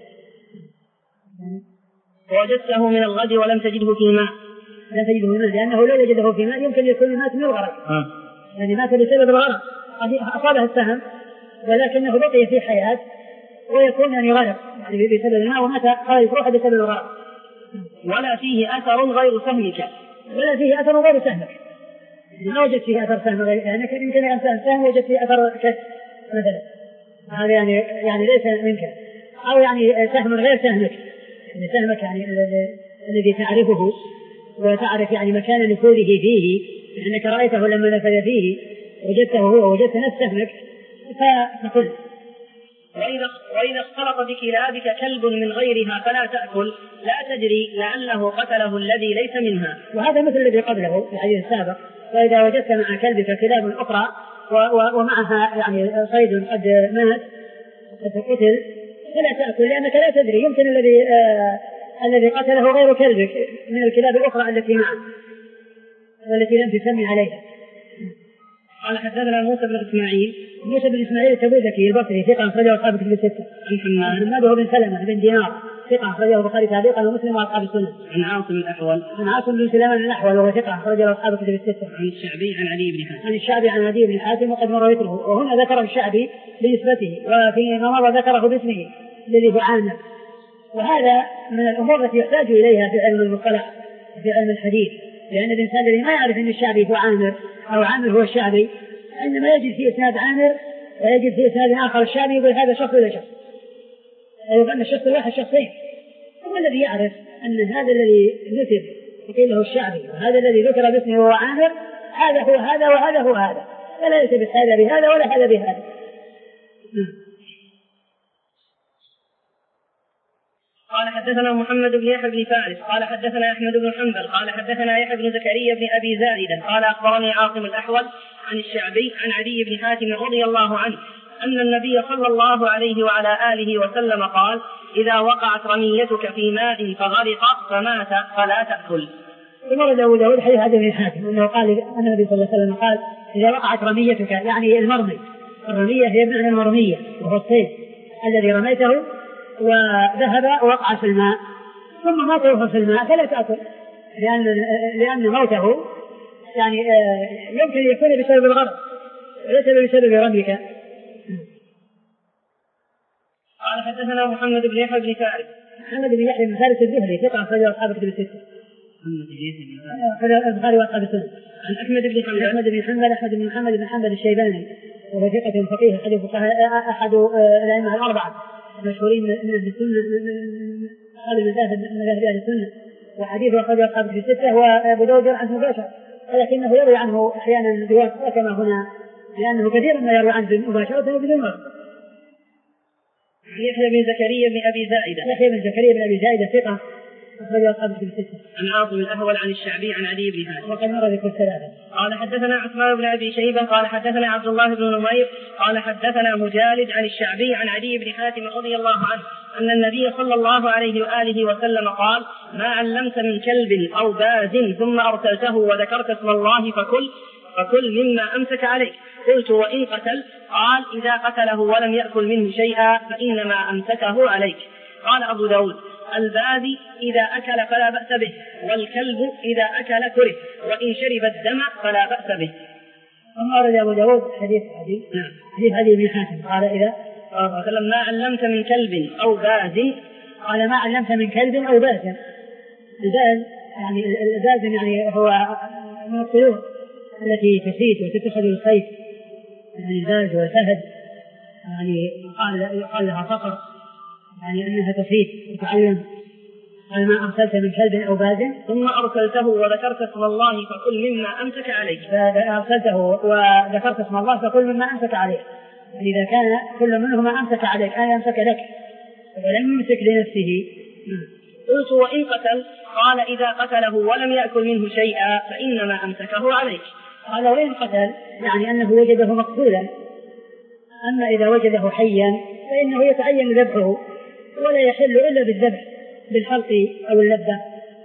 ووجدته من الغد ولم تجده في ماء لا تجده في ماء، لأنه لو وجده في ماء يمكن يكون مات من الغرق، يعني مات بسبب الغرق، أصابه السهم ولكنه بقي في حياة ويكون يعني غرق يعني بسبب الماء ومات خارج روحه بسبب الغرق. ولا فيه أثر غير سهمك ولا فيه أثر غير سهمك، ما وجد فيه أثر سهم غير، يعني يمكن أن سهم وجد فيه أثر كف مثلا، هذا يعني يعني ليس منك، أو يعني سهم غير سهمك، يعني سهمك يعني الذي تعرفه وتعرف يعني مكان نفوذه فيه، لأنك رأيته لما نفذ فيه وجدته هو وجدت نفس سهمك فكل. وإذا, وإذا اختلط بكلابك كلب من غيرها فلا تأكل، لا تدري لعله قتله الذي ليس منها. وهذا مثل الذي قبله في الحديث السابق: فإذا وجدت مع كلبك كلاب أخرى ومعها يعني صيد قد مات قد قتل فلا تأكل، لأنك لا تدري، يمكن الذي آه الذي قتله غير كلبك من الكلاب الأخرى التي معه. والتي لم تسمي عليها. قال حدثنا موسى بن إسماعيل موسى بن إسماعيل التبوذكي البصري ثقة أخرجه أصحاب الكتب الستة. عن حماد حماد بن سلمة بن دينار ثقة أخرجه البخاري تعليقا ومسلم وأصحاب السنن. عن عاصم الأحول عن عاصم بن سليمان الأحول وهو ثقة أخرجه أصحاب الكتب الستة. عن الشعبي عن علي بن حاتم عن الشعبي عن عدي بن حاتم وقد مر ذكره، وهنا ذكر الشعبي بنسبته وفي مر ذكره باسمه الذي هو عامر. وهذا من الأمور التي يحتاج إليها في علم المصطلح في علم الحديث، لأن الإنسان الذي ما يعرف أن الشعبي هو عامر أو عامر هو الشعبي عندما يجد في إسناد عامر ويجد في إسناد آخر الشعبي يقول هذا شخص ولا شخص، يقول أن الشخص الواحد شخصين. هو الذي يعرف أن هذا الذي نسب يقول له الشعبي وهذا الذي ذكر باسمه هو عامر، هذا هو هذا وهذا هو هذا، فلا يثبت هذا بهذا ولا هذا بهذا. قال حدثنا محمد بن يحيى بن فارس قال حدثنا أحمد بن حنبل قال حدثنا يحيى بن زكريا بن أبي زائدة قال أخبرني عاصم الأحول عن الشعبي عن علي بن حاتم رضي الله عنه أن النبي صلى الله عليه وعلى آله وسلم قال: إذا وقعت رميتك في ماء فغرق فمات فلا تأكل. ثم ورد أبو داود حديث علي بن حاتم أنه قال أن النبي صلى الله عليه وسلم قال: إذا وقعت رميتك، يعني المرمي، الرمية هي بمعنى المرمية وهو الصيد الذي رميته وذهب ووقع في الماء ثم مات في الماء فلا تأكل، لأن لأن موته يعني يمكن أن يكون بسبب الغرق وليس بسبب رميك. قال حدثنا محمد بن يحيى بن فارس محمد بن يحيى بن فارس الزهري ثقة أخرجه أصحاب الكتب الستة. محمد بن يحيى بن فارس البخاري وأصحاب السنن. عن أحمد بن حنبل أحمد بن حنبل أحمد بن محمد بن حنبل الشيباني وهو ثقة فقيه أحد الأئمة الأربعة المشهورين من أهل السنة من مذاهب أهل السنة، وحديثه أخرجه أصحاب الكتب الستة وأبو داود عنه مباشر، ولكنه يروي عنه أحيانا بواسطة كما هنا، لأنه كثيرا ما يروي عنه مباشرة وبدون واسطة. يحيى بن زكريا بن أبي زائدة يحيى بن زكريا بن أبي زائدة ثقة أخرجه أصحاب الكتب الستة. عن عاصم الأحول عن الشعبي عن علي بن حاتم وقد مر ذكر الثلاثة. قال حدثنا عثمان بن أبي شيبة قال حدثنا عبد الله بن نمير قال حدثنا مجالد عن الشعبي عن علي بن حاتم رضي الله عنه أن النبي صلى الله عليه وآله وسلم قال: ما علمت من كلب أو باز ثم أرسلته وذكرت اسم الله فكل فكل مما أمسك عليك. قلت: وإن قتل؟ قال: إذا قتله ولم يأكل منه شيئا فإنما أمسكه عليك. قال أبو داود: الباذي إذا أكل فلا بأس به، والكلب إذا أكل كره، وإن شرب الدم فلا بأس به. ثم أورد أبو داود حديث حديث نعم حديث علي بن حاتم قال: إذا قال: ما علمت من كلب أو باز، قال: ما علمت من كلب أو باز. الباز يعني الباز يعني هو من الطيور التي تسيد وتتخذ الخيط، يعني الباز والفهد، يعني قال يقال لها فقر، يعني أنها تفيد وتعلم. قال: ما أرسلت من كلب أو باز ثم أرسلته وذكرت اسم الله فكل مما أمسك عليك. فأرسلته وذكرت اسم الله فكل مما أمسك عليك، يعني إذا كان كل منهما أمسك عليك أن يمسك لك ولم يمسك لنفسه. قلت: وإن قتل؟ قال: إذا قتله ولم يأكل منه شيئا فإنما أمسكه عليك. قال: وإن قتل يعني أنه وجده مقتولا، أما إذا وجده حيا فإنه يتعين ذبحه ولا يحل إلا بالذبح بالحلق أو اللبة.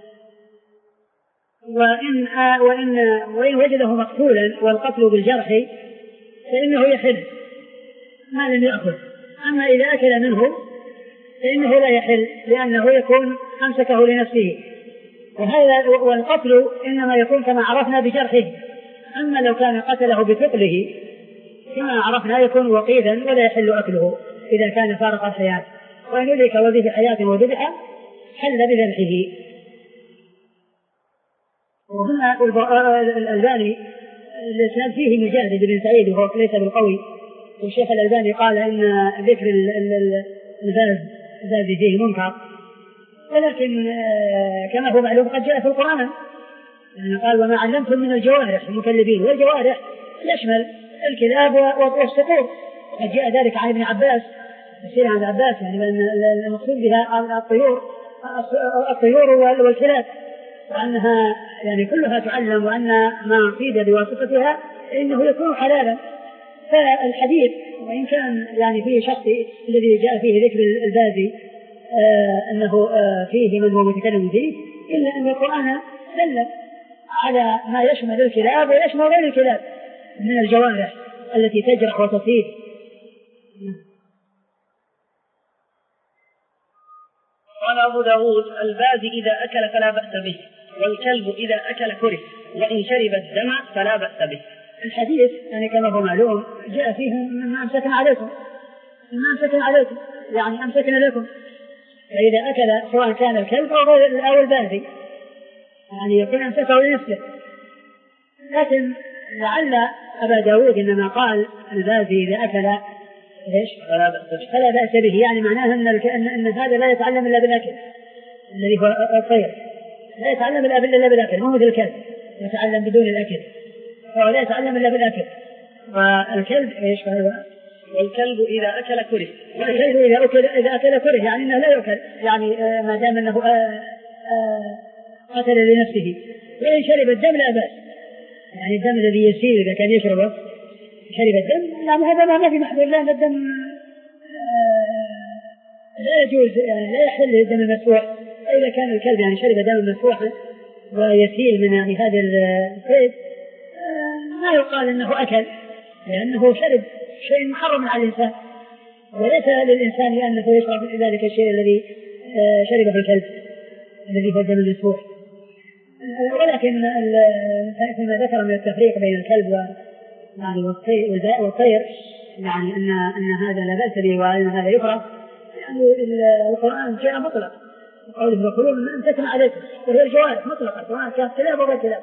وإن, آه وإن, وإن وجده مقتولا والقتل بالجرح فإنه يحل ما لم يأكل، أما إذا أكل منه فإنه لا يحل لأنه يكون أمسكه لنفسه. وهذا والقتل إنما يكون كما عرفنا بجرحه، أما لو كان قتله بثقله كما عرفنا يكون وقيدا ولا يحل أكله إذا كان فارق الحياة. وإن أدرك وذي حياة وذبح حل بذبحه. وهنا الألباني الإسناد فيه مجاهد بن سعيد وهو ليس بالقوي، والشيخ الألباني قال إن ذكر الباز الباز فيه منكر، ولكن كما هو معلوم قد جاء في القرآن يعني قال: وما علمتم من الجوارح المكلبين، والجوارح يشمل الكلاب والصقور، قد جاء ذلك عن ابن عباس تفسير عن عباس، يعني المقصود بها الطيور الطيور والكلاب، وأنها يعني كلها تعلم، وأن ما صيد بواسطتها إنه يكون حلالا. فالحديث وإن كان يعني فيه شخص الذي جاء فيه ذكر البازي آه أنه آه فيه من هو متكلم فيه، إلا أن القرآن دل على ما يشمل الكلاب ويشمل غير الكلاب من الجوارح التي تجرح وتصيد. قال أبو داود: البازي إذا أكل فلا بأس به، والكلب إذا أكل كره، وإن شرب الدم فلا بأس به. الحديث يعني كما هو معلوم جاء فيه مما أمسكنا عليكم، مما أمسكنا عليكم يعني أمسكنا لكم، فإذا أكل سواء كان الكلب أو البازي يعني يكون أمسكه لنفسه. لكن لعل أبا داود إنما قال البازي إذا أكل إيش فلا بأس به، فلا بأس به، يعني معناه أن, أن, أن هذا لا يتعلم إلا بالأكل الذي هو الطير، لا يتعلم إلا بالأكل، مو مثل الكلب يتعلم بدون الأكل، فهو لا يتعلم إلا بالأكل. والكلب إيش فهو؟ والكلب إذا أكل كره، والكلب إذا أكل إذا أكل كره يعني أنه لا يأكل، يعني ما دام أنه قتل لنفسه. وإن شرب الدم لا بأس، يعني الدم الذي يسيل إذا كان يشربه شرب الدم يعني هذا ما في محظور، لأن الدم لا يجوز يعني لا يحل الدم المسفوح. إذا كان الكلب يعني شرب دم مسفوح ويسيل من يعني هذا الصيد ما يقال أنه أكل، لأنه شرب شيء محرم على الإنسان، وليس للإنسان أنه يشرب ذلك الشيء الذي شربه الكلب الذي هو الدم المسفوح. ولكن فيما ذكر من التفريق بين الكلب يعني والطير يعني أن أن هذا لا بأس به وأن هذا يكره، يعني القرآن جاء مطلق قوله وكلوا مما أمسكنا عليكم، وهي الجوارح مطلقة سواء كانت كلاب أو كلاب.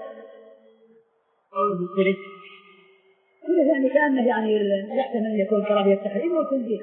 كل يعني كأنه يعني يحتمل أن يكون كراهية التحريم والتنزيه.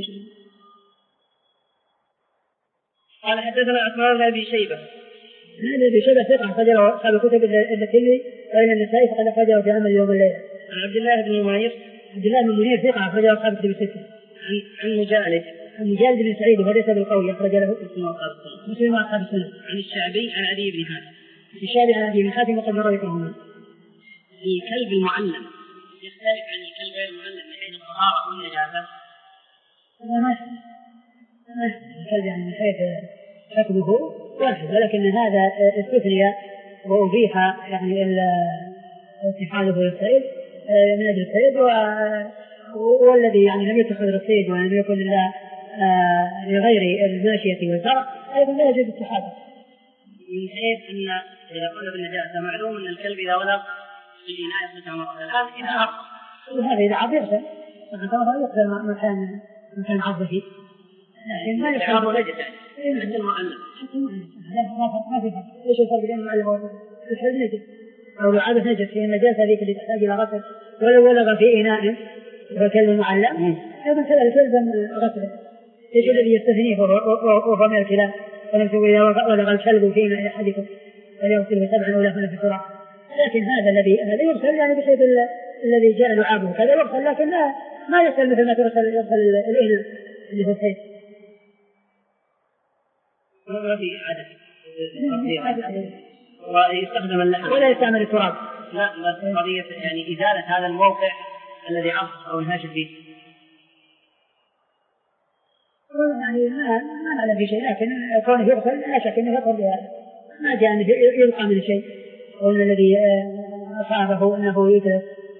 قال حدثنا عثمان بن أبي شيبة. هذا أبي شيبة ثقة أخرجه أصحاب الكتب إلا الترمذي وإلا النسائي فقد أخرجه في عمل يوم الليلة. عن عبد الله بن منير. عبد الله بن منير ثقة أخرجه أصحاب الكتب الستة. عن عن مجالد. عن مجالد بن سعيد وليس بالقوي أخرج له مسلم وأصحاب السنة. عن الشعبي عن عدي بن حاتم. الشعبي عن عدي بن حاتم وقد مر ذكرهما. الكلب المعلم يختلف عن الكلب غير المعلم من حيث الطهارة والنجاسة. ما الكلب يعني من حيث حكمه واحد، ولكن هذا استثني وأبيح يعني اتخاذه للصيد من أجل الصيد، والذي يعني لم يتخذ للصيد ولم يكن إلا لغير الماشية والزرع أيضا لا يجوز اتخاذه. من حيث أن إذا قلنا بالنجاسة معلوم أن الكلب إذا ولغ في الإناء يغسل مرة، الآن إذا عرض وهذا إذا عرض يغسل فهذا يغسل مكان مكان عرضه، لكن ما يعرض نجس يعني حتى المعلم ما في فرق. ايش الفرق بين المعلم والكلب؟ نجس او لعابه نجس في النجاسه ذيك اللي تحتاج الى غسل، ولو ولغ في اناء وكلب معلم ايضا كذلك يلزم غسله. ايش الذي يستثنيه وهو من الكلاب؟ ولم تقل اذا ولغ الكلب في اناء احدكم فليغسله سبعا ولا هنا في التراب. لكن هذا الذي هذا يغسل يعني بحيث الذي جاء لعابه كذا يغسل، لكن لا ما يغسل مثل ما تغسل يغسل الاناء اللي هو الحيث. ما في عدد ويستخدم اللحم ولا يستعمل التراب. لا بس قضية يعني إزالة هذا الموقع الذي عصف أو انهاش فيه يعني ما ما نعلم في شيء، لكن كونه يغسل لا شك أنه يطهر بهذا، ما جاء أنه يلقى من شيء وأن الذي أصابه أنه يتلف.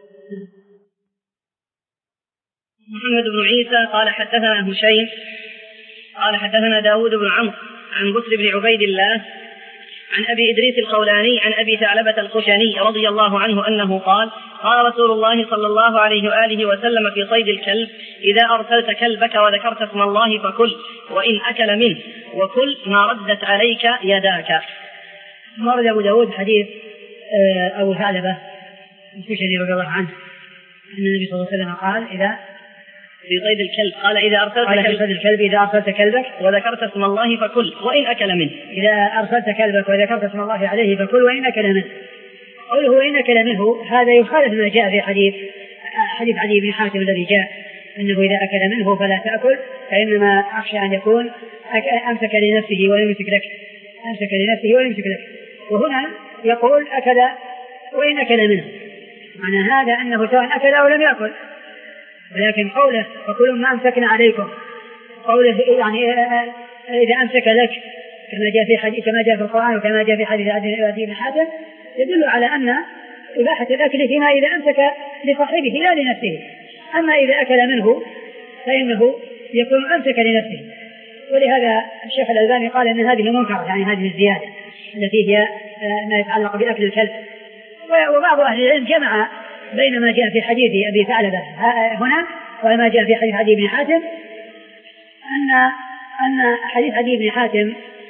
محمد بن عيسى قال حدثنا هشيم قال حدثنا داود بن عمرو عن بسر بن عبيد الله عن أبي إدريس الخولاني عن أبي ثعلبة الخشني رضي الله عنه أنه قال قال رسول الله صلى الله عليه وآله وسلم في صيد الكلب إذا أرسلت كلبك وذكرت اسم الله فكل وإن أكل منه وكل ما ردت عليك يداك. ورد أبو داود حديث أبو ثعلبة الخشني رضي الله عنه أن النبي صلى الله عليه وسلم قال إذا في صيد الكلب قال إذا أرسلت قال في صيد الكلب إذا أرسلت كلبك وذكرت اسم الله فكل وإن أكل منه. إذا أرسلت كلبك وذكرت اسم الله عليه فكل وإن أكل منه. قوله وإن أكل منه هذا يخالف ما جاء في حديث حديث عدي بن حاتم الذي جاء أنه إذا أكل منه فلا تأكل، فإنما أخشى أن يكون أمسك لنفسه ولم يمسك لك أمسك لنفسه ولم يمسك لك. وهنا يقول أكل وإن أكل منه، معنى هذا أنه سواء أكل أو لم يأكل. ولكن قوله فكل ما أمسكنا عليكم قوله يعني إذا أمسك لك كما جاء في حديث كما جاء في القرآن وكما جاء في حديث عدي بن حاتم يدل على أن إباحة الأكل فيما إذا أمسك لصاحبه لا لنفسه، أما إذا أكل منه فإنه يكون أمسك لنفسه. ولهذا الشيخ الألباني قال أن هذه منكرة، يعني هذه الزيادة التي هي ما يتعلق بأكل الكلب. وبعض أهل العلم جمع بين ما جاء في حديث أبي ثعلبة هنا وما جاء في حديث عدي بن حاتم، أن أن حديث عدي بن حاتم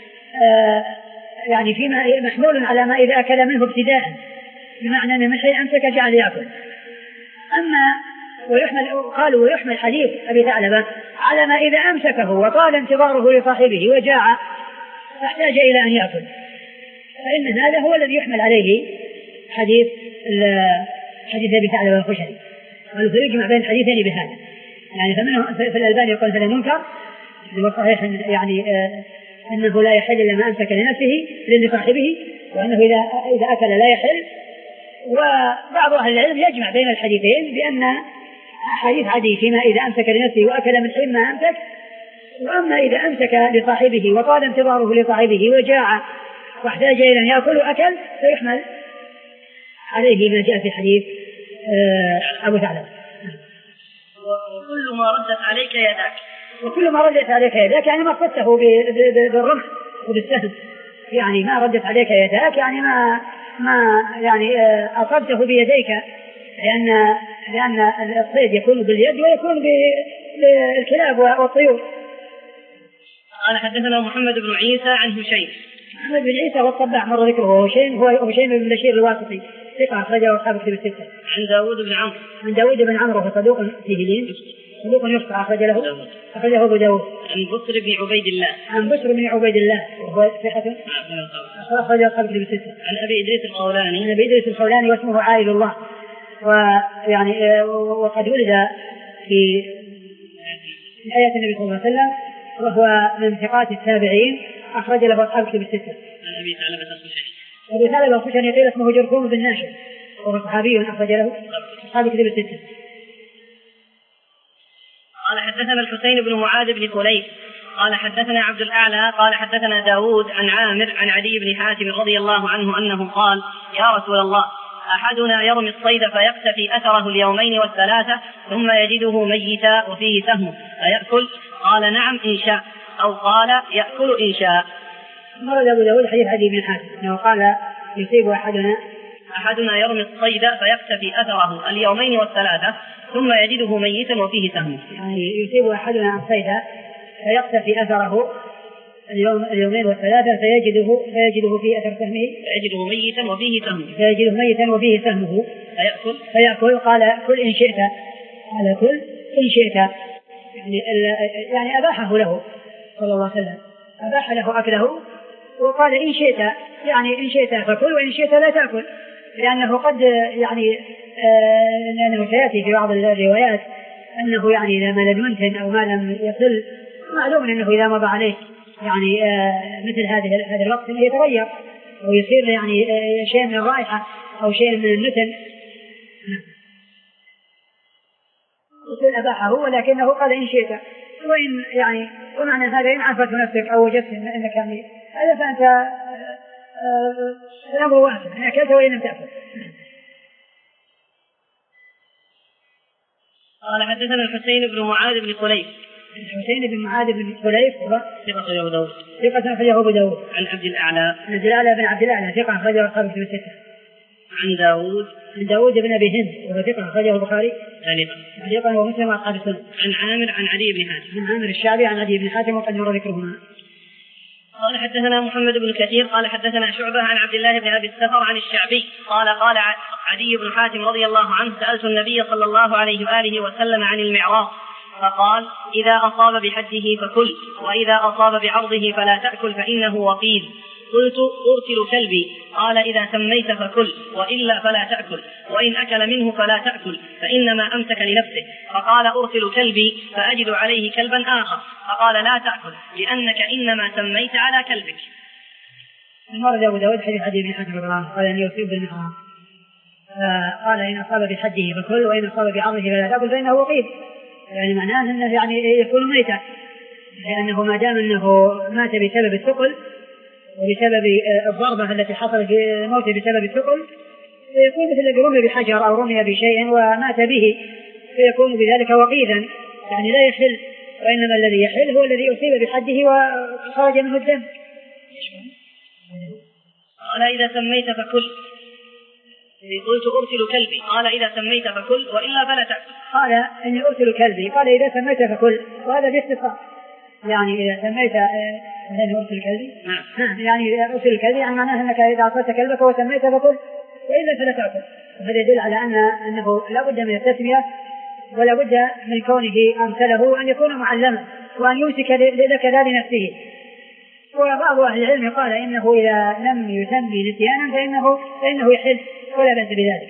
يعني فيما محمول على ما إذا أكل منه ابتداء، بمعنى أن من شيء أمسك جعل يأكل. أما ويحمل قالوا ويحمل حديث أبي ثعلبة على ما إذا أمسكه وطال انتظاره لصاحبه وجاع فاحتاج إلى أن يأكل، فإن هذا هو الذي يحمل عليه حديث حديث أبي ثعلبة الخشني. قالوا فيجمع بين الحديثين بهذا، يعني فمنه في الألباني يقول هذا منكر، والصحيح يعني أنه لا يحل إلا ما أمسك لنفسه لصاحبه، وأنه إذا إذا أكل لا يحل. وبعض أهل العلم يجمع بين الحديثين بأن حديث عدي فيما إذا أمسك لنفسه وأكل من حين ما أمسك، وأما إذا أمسك لصاحبه وطال انتظاره لصاحبه وجاع واحتاج إلى أن يأكل وأكل فيحمل عليه ما جاء في حديث أبو ثعلبة. وكل ما ردت عليك يداك، وكل ما ردت عليك يداك يعني ما قصته بالرمح وبالسهم، يعني ما ردت عليك يداك يعني ما ما يعني أصبته بيديك، لأن لأن الصيد يكون باليد ويكون بالكلاب والطيور. قال حدثنا محمد بن عيسى عن هشيم. محمد بن عيسى والطباع مر ذكره، هشيم هو هشيم بن بشير الواسطي ثقة أخرجه أصحاب الكتب الستة. عن داود بن عمرو. عن داود بن عمرو هو صدوق فيه لين، صدوق يخطئ، أخرج له أخرجه أبو داود. عن بصر بن عبيد الله. عن بصر بن عبيد الله وهو ثقة أخرجه أصحاب الكتب الستة. عن أبي إدريس الخولاني. عن أبي إدريس الخولاني واسمه عائل الله، ويعني وقد ولد في حياة النبي صلى الله عليه وسلم، وهو من ثقات التابعين، أخرج له أصحاب الكتب الستة. عن أبي ثعلبة الخشني. أبي ثعلبة الخشني قيل اسمه جرثوم بن ناشر، وهو صحابي أخرج له أصحاب الكتب الستة. قال حدثنا الحسين بن معاذ بن كليب قال حدثنا عبد الأعلى قال حدثنا داود عن عامر عن عدي بن حاتم رضي الله عنه أنه قال: يا رسول الله، أحدنا يرمي الصيد فيقتفي أثره اليومين والثلاثة ثم يجده ميتا وفيه سهم فيأكل؟ قال: نعم إن شاء، أو قال: يأكل إن شاء. مرد أبو داود حديث عدي بن حاتم أنه قال: يصيب أحدنا أحدنا يرمي الصيد فيقتفي أثره اليومين والثلاثة ثم يجده ميتا وفيه سهم. يعني يصيب أحدنا الصيد فيقتفي أثره اليوم اليومين والثلاثة فيجده فيجده في أثر سهمه فيجده ميتا وفيه سهمه فيجده ميتا وفيه سهمه فيأكل فيأكل قال: كل إن شئت. قال: كل إن شئت، يعني يعني أباحه له صلى الله عليه وسلم، أباح له أكله، وقال: إن شئت، يعني إن شئت فكل وإن شئت لا تأكل، لأنه قد يعني آه لأنه سيأتي في بعض الروايات أنه يعني إذا ما لم ينتن أو ما لم يصل، معلوم أنه إذا مضى عليه يعني آه مثل هذه هذا الوقت أنه يتغير ويصير يعني آه شيء من الرائحة أو شيء من النتن، يصير أباحه، ولكنه قال: إن شئت. وإن يعني ومعنى هذا إن عرفت نفسك أو وجدت أنك يعني هذا فأنت الأمر واحد، إن أكلت وإن لم تأكل. قال حدثنا الحسين بن معاذ بن كليب. الحسين بن معاذ بن كليب ثقة أخرجه أبو داود. ثقة أخرجه أبو داود. عن عبد الأعلى. عن عبد الأعلى بن عبد الأعلى ثقة أخرجه أصحاب الكتب الستة. عن داود. عن داود بن أبي هند وهو ثقة أخرجه البخاري تعليقا. تعليقا ومسلم وأصحاب السنة. عن عامر عن عدي بن حاتم. عن عامر الشعبي عن عدي بن حاتم وقد مر ذكرهما. قال حدثنا محمد بن كثير قال حدثنا شعبة عن عبد الله بن أبي السفر عن الشعبي قال: قال عدي بن حاتم رضي الله عنه: سألت النبي صلى الله عليه وآله وسلم عن المعراض فقال: إذا أصاب بحده فكل، وإذا أصاب بعرضه فلا تأكل فإنه وقيل. قلت: أرسل كلبي. قال: إذا سميت فكل، وإلا فلا تأكل، وإن أكل منه فلا تأكل، فإنما أمسك لنفسه. فقال: أرسل كلبي فأجد عليه كلبا آخر. فقال: لا تأكل، لأنك إنما سميت على كلبك. مرد أبو داود حديث عدي بن حاتم رضي الله عنه قال: أن يصيب بالمحرام، قال: إن أصاب بحده فكل، وإن أصاب بعرضه فلا تأكل، فإنه وقيل، يعني معناه أنه يعني يكون ميتا، لأنه ما دام أنه مات بسبب الثقل وبسبب الضربة التي حصلت في موته بسبب الثقل فيكون مثل الذي رمي بحجر أو رمي بشيء ومات به فيكون بذلك وقيدا، يعني لا يحل، وإنما الذي يحل هو الذي أصيب بحده وخرج منه الدم. قال إذا سميت فكل، قلت أرسل كلبي، قال إذا سميت فكل وإلا فلا تأكل. قال إني أرسل كلبي، قال إذا سميت فكل، وهذا باختصار، يعني إذا سميت أنه أرسل كلبي نعم. يعني أرسل الكلبي يعني معناه أنك إذا أرسلت كلبك وسميت فكل وإلا فلا تأكل. وهذا يدل على أن أنه لا بد من التسمية ولا بد من كونه أرسله أن يكون معلما وأن يمسك لك ذا لنفسه. وبعض أهل العلم قال إنه إذا لم يسمي نسيانا فإنه, فإنه يحل ولا بأس بذلك.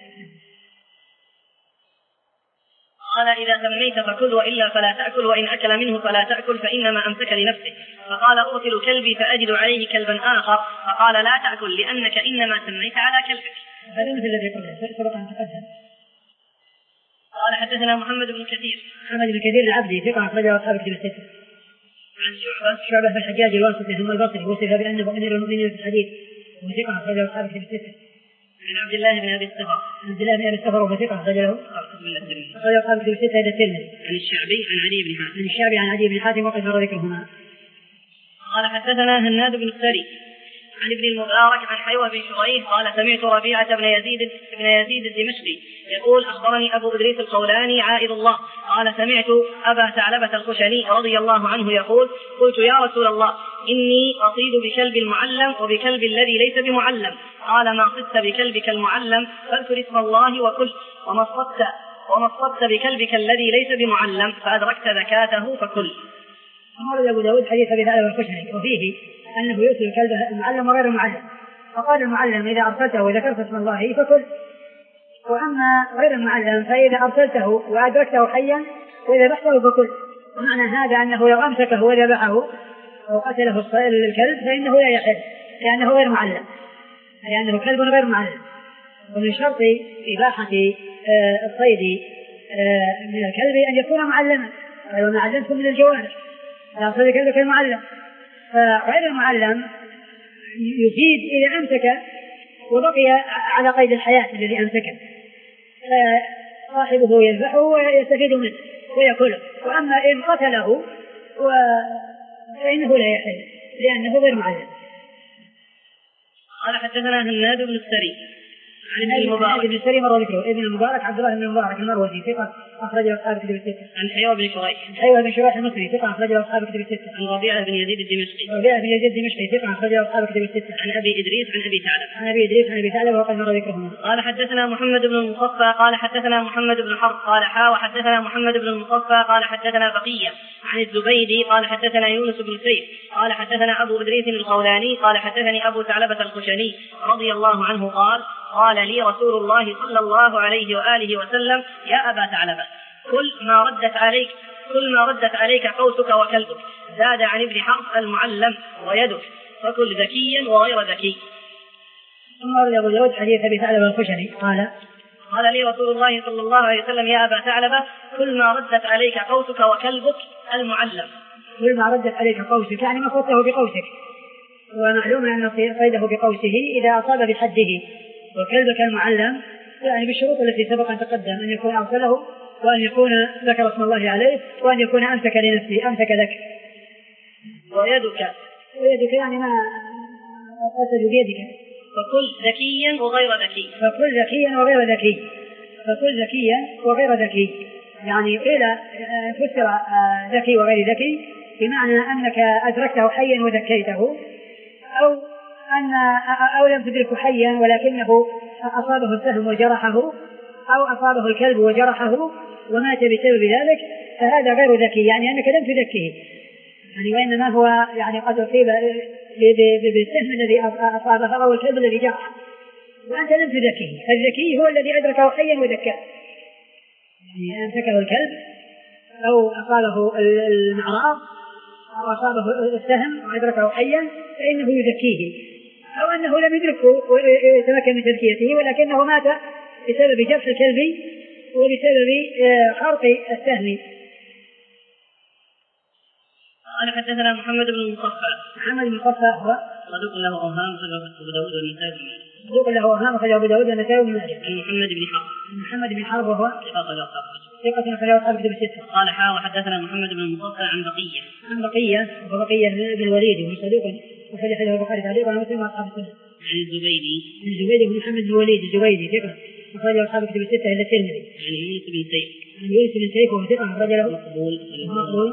قال إذا سميت فكل وإلا فلا تأكل، وإن أكل منه فلا تأكل فإنما أمسك لنفسه. فقال أرسل كلبي فأجد عليه كلبا آخر، فقال لا تأكل لأنك إنما سميت على كلبك. هذا مثل الذي قبله سبق أن تقدم. قال حدثنا محمد بن كثير محمد بن كثير العبدي ثقة أخرجه أصحاب الكتب الستة. عن شعبة شعبة في الحجاج الواسطي ثم البصري وصف بأنه أمير المؤمنين في الحديث وثقة أخرجه أصحاب الكتب الستة. عن عبد الله بن أبي السفر عبد الله بن أبي السفر وهو ثقة أخرج له أخرج أصحاب الكتب الستة إلى الترمذي. عن الشعبي عن علي بن حاتم عن الشعبي عن علي بن حاتم وقد مر ذكرهما. قال حدثنا هناد بن السري عن ابن المبارك عن حيوة بن شريح قال سمعت ربيعة بن يزيد بن يزيد الدمشقي يقول أخبرني أبو إدريس القولاني عائذ الله قال سمعت أبا ثعلبة الخشني رضي الله عنه يقول قلت يا رسول الله إني أصيد بكلب المعلم وبكلب الذي ليس بمعلم. قال ما صدت بكلبك المعلم فاذكر اسم الله وكل، وما صدت وما صدت بكلبك الذي ليس بمعلم فأدركت زكاته فكل. قال أبو داود حديث أبي ثعلبة الخشني وفيه أنه يرسل كلبه المعلم وغير المعلم، فقال المعلم إذا أرسلته وذكرت اسم الله فكل، وأما غير المعلم فإذا أرسلته وأدركته حيا وإذا ذبحته فكل. ومعنى هذا أنه لو أمسكه وذبحه أو قتله الكلب فإنه لا يحل لأنه غير معلم، لأنه كلب غير معلم. ومن شرط إباحة الصيد من الكلب أن يكون معلما، وما علمتم من الجوارح لا صيد كلبك المعلم. فغير المعلم يفيد إذا أمسك وبقي على قيد الحياة الذي أمسكه صاحبه يذبحه ويستفيد منه ويأكله. وأما إن قتله فإنه لا يحل لأنه غير معلم. قال حدثنا هناد بن السري عن ابن المبارك بن السري مر ذكره ابن المبارك عبد الله بن المبارك المروزي ثقة أخرجه أصحاب الكتب الستة. عن حيوة بن شريح حيوة بن شريح المصري ثقة أخرجه أصحاب الكتب الستة. عن ربيعة بن يزيد الدمشقي ربيعة بن يزيد الدمشقي ثقة أخرجه أصحاب الكتب الستة. عن أبي إدريس عن أبي ثعلبة عن أبي إدريس عن أبي ثعلبة وقد مر ذكرهما. قال حدثنا محمد بن المصفى قال حدثنا محمد بن حرب قال حا وحدثنا محمد بن المصفى قال حدثنا بقية عن الزبيدي قال حدثنا يونس بن سيف قال حدثنا أبو إدريس القولاني قال حدثني أبو ثعلبة الخشني رضي الله عنه قال قال لي رسول الله صلى الله عليه وآله وسلم يا أبا ثعلبة كل ما ردت عليك كل ما ردت عليك قوسك وكلبك. زاد عن ابن حرب المعلم ويدك فكل ذكيا وغير ذكي. ثم ورد أبو داود حديث أبي ثعلبة الخشني قال قال لي رسول الله صلى الله عليه وسلم يا أبا ثعلبة كل ما ردت عليك قوسك وكلبك المعلم. كل ما ردت عليك قوسك يعني ما صدته بقوسك، ومعلوم أن صيده بقوسه إذا أصاب بحده، وكلبك المعلم يعني بالشروط التي سبق أن تقدم أن يكون أرسله وأن يكون ذكر اسم الله عليه وأن يكون أمسك لنفسه أمسك لك. ويدك ويدك يعني ما أرسل بيدك. فكل ذكيا وغير ذكي فكل ذكيا وغير ذكي فكل ذكيا وغير ذكي يعني قيل فسر ذكي وغير ذكي بمعنى أنك أدركته حيا وذكيته، أو أن أو لم تدركه حيا ولكنه أصابه السهم وجرحه، أو أصابه الكلب وجرحه ومات بسبب ذلك، فهذا غير ذكي يعني أنك لم تذكيه يعني، وإنما هو يعني قد أصيب بالسهم الذي أصابه أو الكلب الذي جرحه وأنت لم تذكيه. فالذكي هو الذي أدركه حيا وذكاه، يعني أمسكه الكلب أو أصابه المعراض أو أصابه السهم وأدركه حيا فإنه يذكيه، أو أنه لم يدركه ويتمكن من تذكيته ولكنه مات بسبب جرح الكلب وبسبب خرق السهم. قال حدثنا محمد بن المصفى. محمد بن المصفى هو صدوق له أوهام أخرجه أبو داود والنسائي بن ماجه. صدوق له أوهام أخرجه أبو داود والنسائي بن ماجه. عن محمد بن حرب. محمد بن حرب وهو ثقة أخرجه أصحاب الكتب الستة. قال حا وحدثنا محمد بن المصفى عن بقية. عن بقية وبقية بن الوليد وهو صدوق أخرج حديثه البخاري تعليقا ومسلم وأصحاب السنة. عن الزبيدي. عن الزبيدي بن محمد بن الوليد الزبيدي ثقة أخرجه أصحاب الكتب الستة إلا الترمذي. عن يونس بن سيف. عن يونس بن سيف وهو ثقة أخرج له مقبول مقبول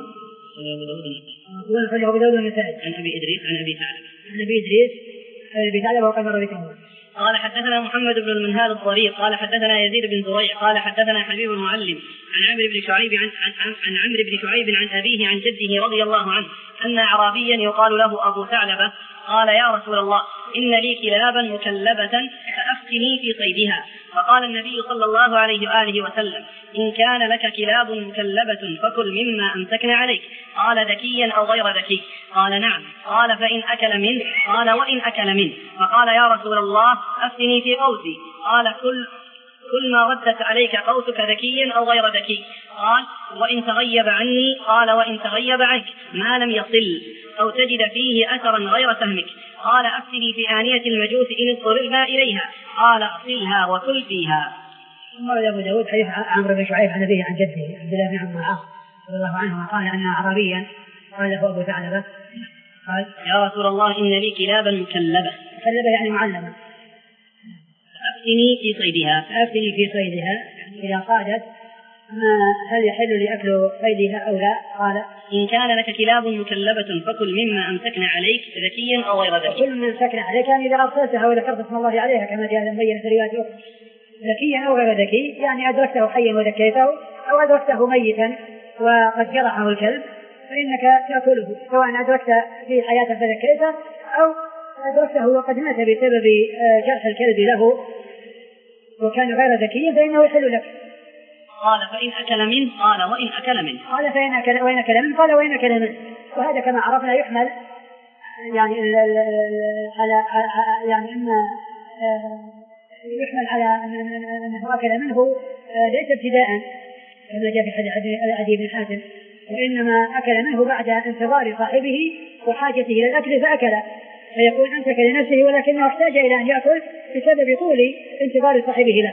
أخرجه أبو داود والنسائي. عن أبي إدريس عن أبي ثعلبة. عن أبي إدريس عن أبي ثعلبة وقد مر ذكره. قال حدثنا محمد بن المنهال الضرير قال حدثنا يزيد بن زريع قال حدثنا حبيب المعلم عن عمرو بن شعيب عن عن, عن عمرو بن شعيب عن أبيه عن جده رضي الله عنه أن أعرابيا يقال له أبو ثعلبة قال يا رسول الله إن لي كلابا مكلبة فأفتني في صيدها. فقال النبي صلى الله عليه وآله وسلم إن كان لك كلاب مكلبة فكل مما أمسكن عليك. قال ذكيا أو غير ذكي؟ قال نعم. قال فإن أكل منه؟ قال وإن أكل منه. فقال يا رسول الله أفتني في قوسي. قال كل كل ما ردت عليك قوسك ذكيا أو غير ذكي؟ قال وإن تغيب عني؟ قال وإن تغيب عنك ما لم يصل أو تجد فيه أثرا غير سهمك. قال أفتني في آنية المجوس إن اضطررنا إليها. قال اغسلها وكل فيها. ثم روى أبو داود حديث عمرو بن شعيب عن أبيه عن جده عبد الله بن عمرو العاص رضي الله عنه قال أن أعرابيا قال له أبو ثعلبة قال يا رسول الله إن لي كلابا مكلبة. مكلبة يعني معلمة. فأفتني في صيدها. فأفتني في صيدها إذا صادت ما هل يحل لأكل صيدها أو لا؟ قال إن كان لك كلاب مكلبة فكل مما أمسكن عليك ذكيا أو غير ذكي. كل من أمسكن عليك يعني إذا أرسلتها وذكرت اسم الله عليها كما جاء مبين في روايات أخرى. ذكيا أو غير ذكي يعني أدركته حيا وذكيته أو أدركته ميتا وقد جرحه الكلب فإنك تأكله سواء أدركت في حياته فذكيته أو أدركته وقد مات بسبب جرح الكلب له وكان غير ذكي فإنه يحل لك. قال فإن أكل منه؟ قال وإن أكل منه. قال فإن أكل وإن أكل منه؟ قال وإن أكل منه. وهذا كما عرفنا يحمل يعني على يعني إن يحمل على أنه أكل منه ليس ابتداء كما جاء في حديث عدي بن حاتم وإنما أكل منه بعد انتظار صاحبه وحاجته إلى الأكل فأكل فيكون أمسك لنفسه ولكنه احتاج إلى أن يأكل بسبب طول انتظار صاحبه له.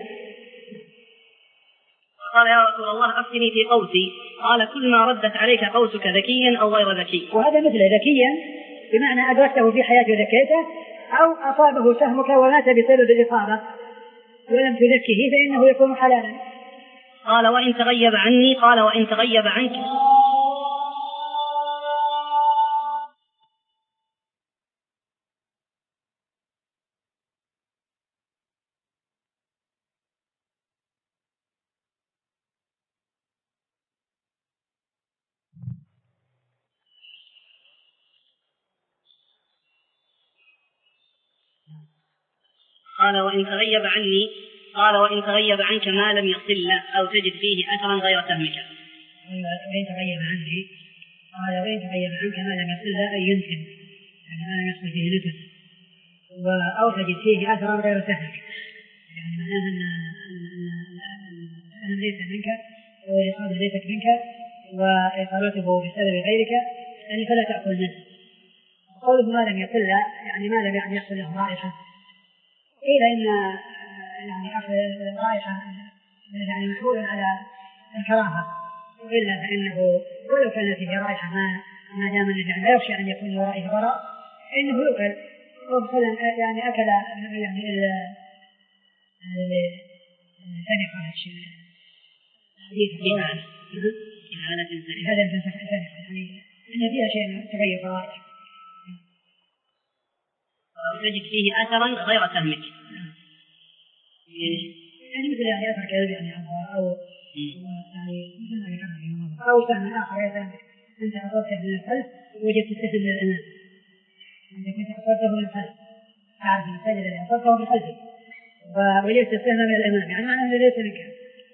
قال يا رسول الله أفتني في قوسي. قال كل ما ردت عليك قوسك ذكيا أو غير ذكي. وهذا مثل ذكيا بمعنى أدركته في حياته ذكيته أو أصابه سهمك ومات بسبب الإصابة ولم تذكه فإنه يكون حلالا. قال وإن تغيب عني؟ قال وإن تغيب عنك. قال وإن تغيب عني؟ قال وإن تغيب عنك ما لم يصل أو تجد فيه أثرا غير سهمك. وإن تغيب عني؟ قال وإن تغيب عنك ما لم يصل أي يمكن يعني ما لم يصل فيه نفس أو تجد فيه أثرا غير سهمك يعني معناه أن السهم ليس منك والإصابة ليست منك وإصابته بسبب غيرك يعني فلا تأكل منه. قوله ما لم يصل يعني ما لم يعني يصل له رائحة. قيل إن يعني أخذ الرائحة يعني محمول على الكراهة وإلا فإنه ولو كان فيه رائحة ما ما دام النبي لا يخشى أن يكون له رائحة ضرر إنه يؤكل ومثلا يعني أكل يعني ال سنخة حديث إهانة إهانة سنخة يعني أن فيها شيء تغير رائحة تجد فيه أثرا غير سهمك يعني مثل يعني أثر كلب يعني أو يعني مثل ما ذكرنا أو سهم آخر غير سهمك أنت أصبته من الخلف وجدت السهم من الأمام أنت كنت أصبته من الخلف تعرف المساجد الذي أصبته من خلفه ووجدت السهم من الأمام يعني معنى أنه ليس منك.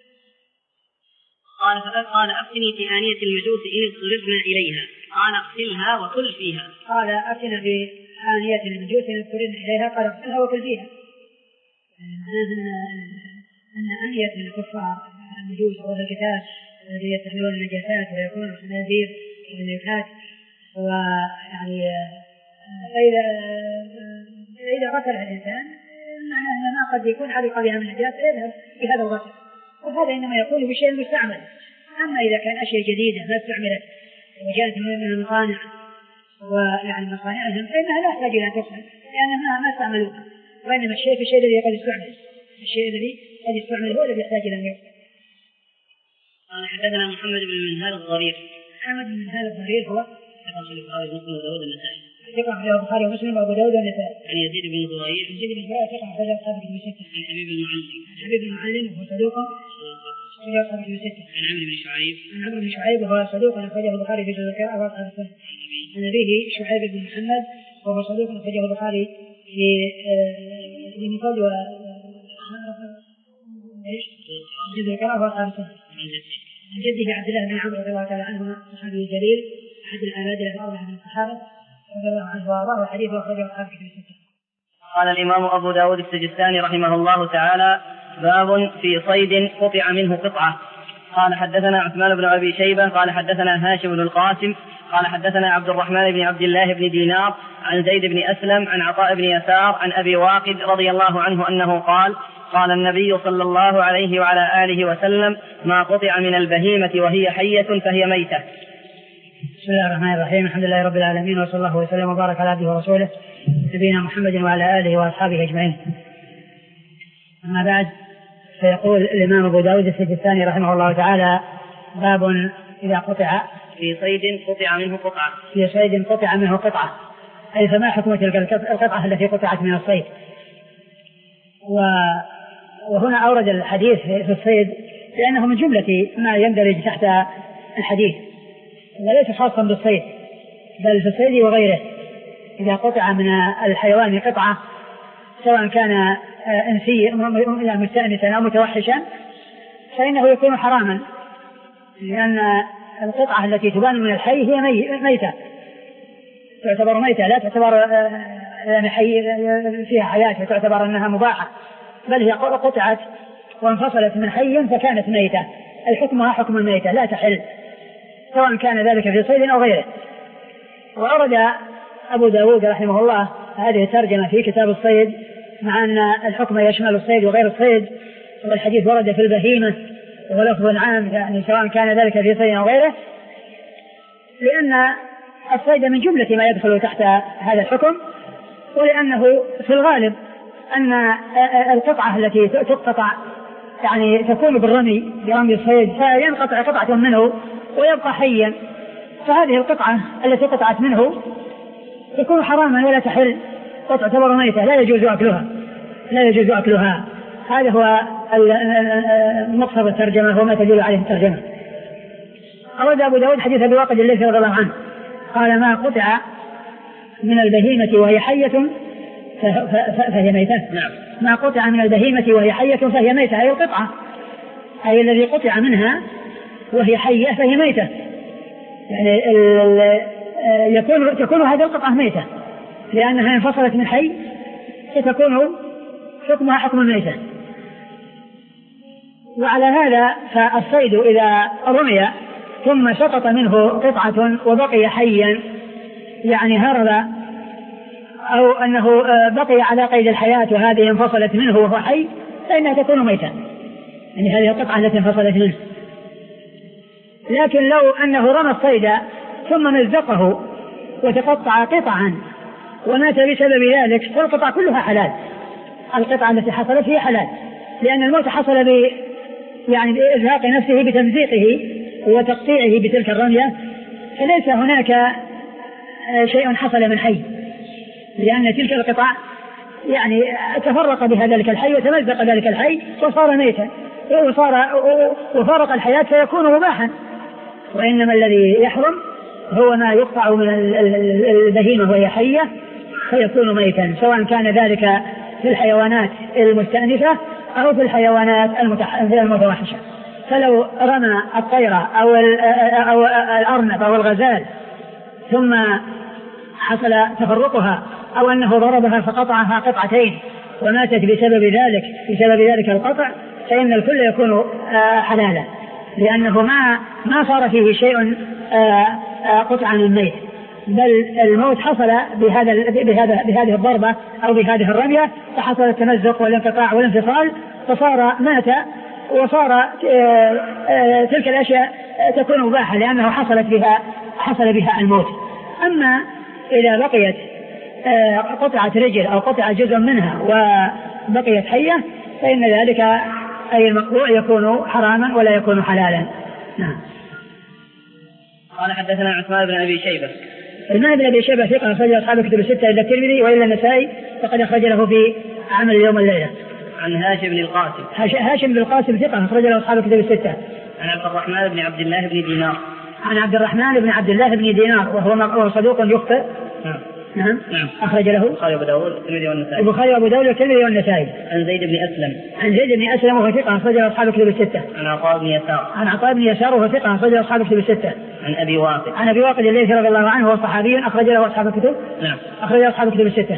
قال فقد قال أفتني في آنية المجوس إن اضطررنا إليها. قال اغسلها وكل فيها. قال أفتنا في آنية المجوس إن اضطررنا إليها قال اغسلها وكل فيها. معناه أن أن آنية الكفار المجوس أو الكتاب الذي يستحملون النجاسات ويكون الخنازير والميتات ويعني فإذا فإذا غسل الإنسان معناه ما قد يكون علق بها من نجاسة يذهب بهذا الغسل، وهذا إنما يكون بشيء مستعمل. أما إذا كان أشياء جديدة ما استعملت وجاءت من المصانع ويعني مصانعهم فإنها لا تحتاج إلى أن تغسل لأنها ما استعملوها، وإنما الشيء في الشيء الذي قد استعمل، الشيء الذي قد استعمل هو الذي يحتاج إلى أن يغسل. قال حدثنا محمد بن منهال الضرير. محمد بن منهال الضرير هو ثقة في البخاري ومسلم وداود النسائي. ثقة في البخاري ومسلم وأبو داود النسائي. عن يزيد بن زريع. يزيد بن زريع ثقة في البخاري ومسلم ستة. عن حبيب المعلم. عن حبيب المعلم وهو صدوق صدوق في ستة. عن عمرو بن شعيب. عن عمرو بن شعيب وهو صدوق أخرجه البخاري في جزء القراءة وأصحاب السنة. عن أبيه شعيب بن محمد وهو صدوق أخرجه البخاري في المفرد و ايش؟ جزء القراءة وأصحاب السنة. عن جده عبد الله بن عمرو رضي الله تعالى عنهما الصحابي الجليل أحد الأنادلة الأربعة من الصحابة رضي الله عنه وأرضاه، وحديثه أخرجه أصحاب الكتب الستة. قال الإمام أبو داود السجستاني رحمه الله تعالى: باب في صيد قطع منه قطعة. قال حدثنا عثمان بن أبي شيبة قال حدثنا هاشم بن القاسم قال حدثنا عبد الرحمن بن عبد الله بن دينار عن زيد بن أسلم عن عطاء بن يسار عن أبي واقد رضي الله عنه أنه قال: قال النبي صلى الله عليه وعلى آله وسلم: ما قطع من البهيمة وهي حية فهي ميتة. بسم الله الرحمن الرحيم، الحمد لله رب العالمين، وصلى الله وسلم وبارك على عبده ورسوله نبينا محمد وعلى آله وأصحابه أجمعين. أما بعد، فيقول الإمام أبو داود السجستاني رحمه الله تعالى: باب إذا قطع في صيد قطع منه قطعة. في صيد قطع منه قطعة، أي فما حكم تلك القطعة التي قطعت من الصيد. وهنا أورد الحديث في الصيد لأنه من جملة ما يندرج تحت الحديث وليس خاصا بالصيد، بل في الصيد وغيره. إذا قطع من الحيوان قطعة سواء كان إنسيا مستأنسا أو متوحشا فإنه يكون حراما، لأن القطعة التي تبان من الحي هي ميتة، تعتبر ميتة، لا تعتبر يعني حي فيها حياة وتعتبر أنها مباحة، بل هي قطعت وانفصلت من حي فكانت ميتة، أي حكمها حكم الميتة لا تحل سواء كان ذلك في صيد أو غيره. وأورد أبو داود رحمه الله هذه الترجمة في كتاب الصيد مع أن الحكم يشمل الصيد وغير الصيد، والحديث ورد في البهيمة وهو لفظ عام يعني سواء كان ذلك في صيد أو غيره، لأن الصيد من جملة ما يدخل تحت هذا الحكم، ولأنه في الغالب أن القطعة التي تقطع يعني تكون بالرمي برمي الصيد فينقطع قطعة منه ويبقى حيا، فهذه القطعة التي قطعت منه تكون حراما ولا تحل وتعتبر ميتة لا يجوز أكلها لا يجوز أكلها هذا هو مقصد الترجمة وما تدل عليه الترجمة. أورد أبو داود حديث أبي واقد الليثي رضي الله عنه قال: ما قطع من البهيمة وهي حية فهي ميتة. ما قطع من البهيمة وهي حية فهي ميتة، أي القطعة أي الذي قطع منها وهي حية فهي ميتة، يعني يكون تكون هذه القطعة ميتة لأنها انفصلت من حي فتكون حكمها حكم الميتة. وعلى هذا فالصيد إذا رمي ثم سقط منه قطعة وبقي حيا يعني هرب أو أنه بقي على قيد الحياة وهذه انفصلت منه وهو حي فإنها تكون ميتة، يعني هذه القطعة التي انفصلت منه. لكن لو أنه رمى الصيد ثم مزقه وتقطع قطعا ومات بسبب ذلك فالقطع كلها حلال، القطعة التي حصلت هي حلال، لأن الموت حصل ب يعني بإزهاق نفسه بتمزيقه وتقطيعه بتلك الرمية، فليس هناك شيء حصل من حي، لأن تلك القطع يعني تفرق بها ذلك الحي وتمزق ذلك الحي وصار ميتا وصار وفارق الحياة فيكون مباحا. وإنما الذي يحرم هو ما يقطع من البهيمة وهي حية فيكون ميتا، سواء كان ذلك في الحيوانات المستأنفة أو في الحيوانات المتوحشة. فلو رمى الطير أو أو الأرنب أو الغزال ثم حصل تفرقها أو أنه ضربها فقطعها قطعتين وماتت بسبب ذلك بسبب ذلك القطع فإن الكل يكون حلالا، لأنه ما ما صار فيه شيء قطعا من ميت، بل الموت حصل بهذا بهذا بهذه الضربة أو بهذه الرمية، فحصل التمزق والانقطاع والانفصال، فصار مات، وصار تلك الأشياء تكون مباحة لأنه حصلت بها حصل بها الموت. أما إذا بقيت قطعت رجل أو قطع جزء منها وبقيت حية فإن ذلك أي المقطوع يكون حراما ولا يكون حلالا. نعم. قال حدثنا عثمان بن أبي شيبة. عثمان بن أبي شيبة ثقة أخرج أصحاب الكتب الستة إلا الترمذي وإلا النسائي فقد أخرج له في عمل اليوم والليلة. عن هاشم بن القاسم. هاشم بن القاسم ثقة أخرج له أصحاب الكتب الستة. عن عبد الرحمن بن عبد الله بن دينار. عن عبد الرحمن بن عبد الله بن دينار وهو صدوق يخطئ. نعم. نعم. نعم. أخرج له البخاري وأبو داود والترمذي والنسائي. البخاري وأبو داود والترمذي والنسائي. عن زيد بن أسلم. عن زيد بن أسلم وهو ثقة أخرج له أصحاب الكتب الستة. عن عطاء بن يسار. عن عطاء بن يسار وهو ثقة أخرج له أصحاب الكتب الستة. عن أبي واقد. عن أبي واقد الليثي رضي الله عنه وهو صحابي أخرج له أصحاب الكتب. نعم. أخرج له أصحاب الكتب الستة.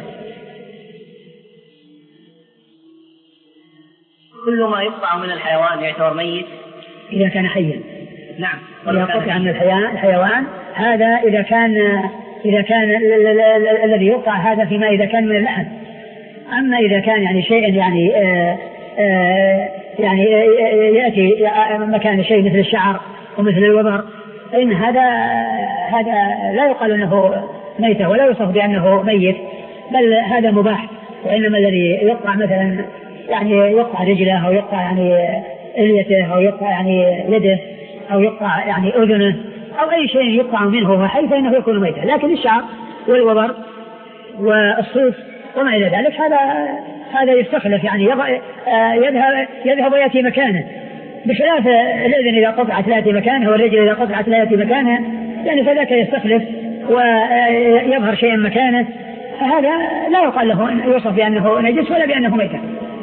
كل ما يقطع من الحيوان يعتبر ميت إذا كان حيا. نعم. إذا قطع من الحيوان هذا إذا كان إذا كان الذي يقطع هذا فيما إذا كان من اللحم. أما إذا كان يعني شيء يعني آآ آآ يعني يأتي مكان شيء مثل الشعر ومثل الوبر فإن هذا هذا لا يقال أنه ميت ولا يوصف بأنه ميت بل هذا مباح. وإنما الذي يقطع مثلا يعني يقطع رجله أو يقطع يعني إليته أو يقطع يعني يده أو يقطع يعني أذنه أو أي شيء يقطع منه حي فإنه يكون ميتا. لكن الشعر والوبر والصوف وما إلى ذلك هذا هذا يستخلف يعني يذهب يذهب ويأتي مكانه بخلاف الأذن إذا قطعت لا يأتي مكانه والرجل إذا قطعت لا يأتي مكانه يعني فذاك يستخلف ويظهر شيء مكانه فهذا لا يقال له يوصف بأنه نجس ولا بأنه ميت.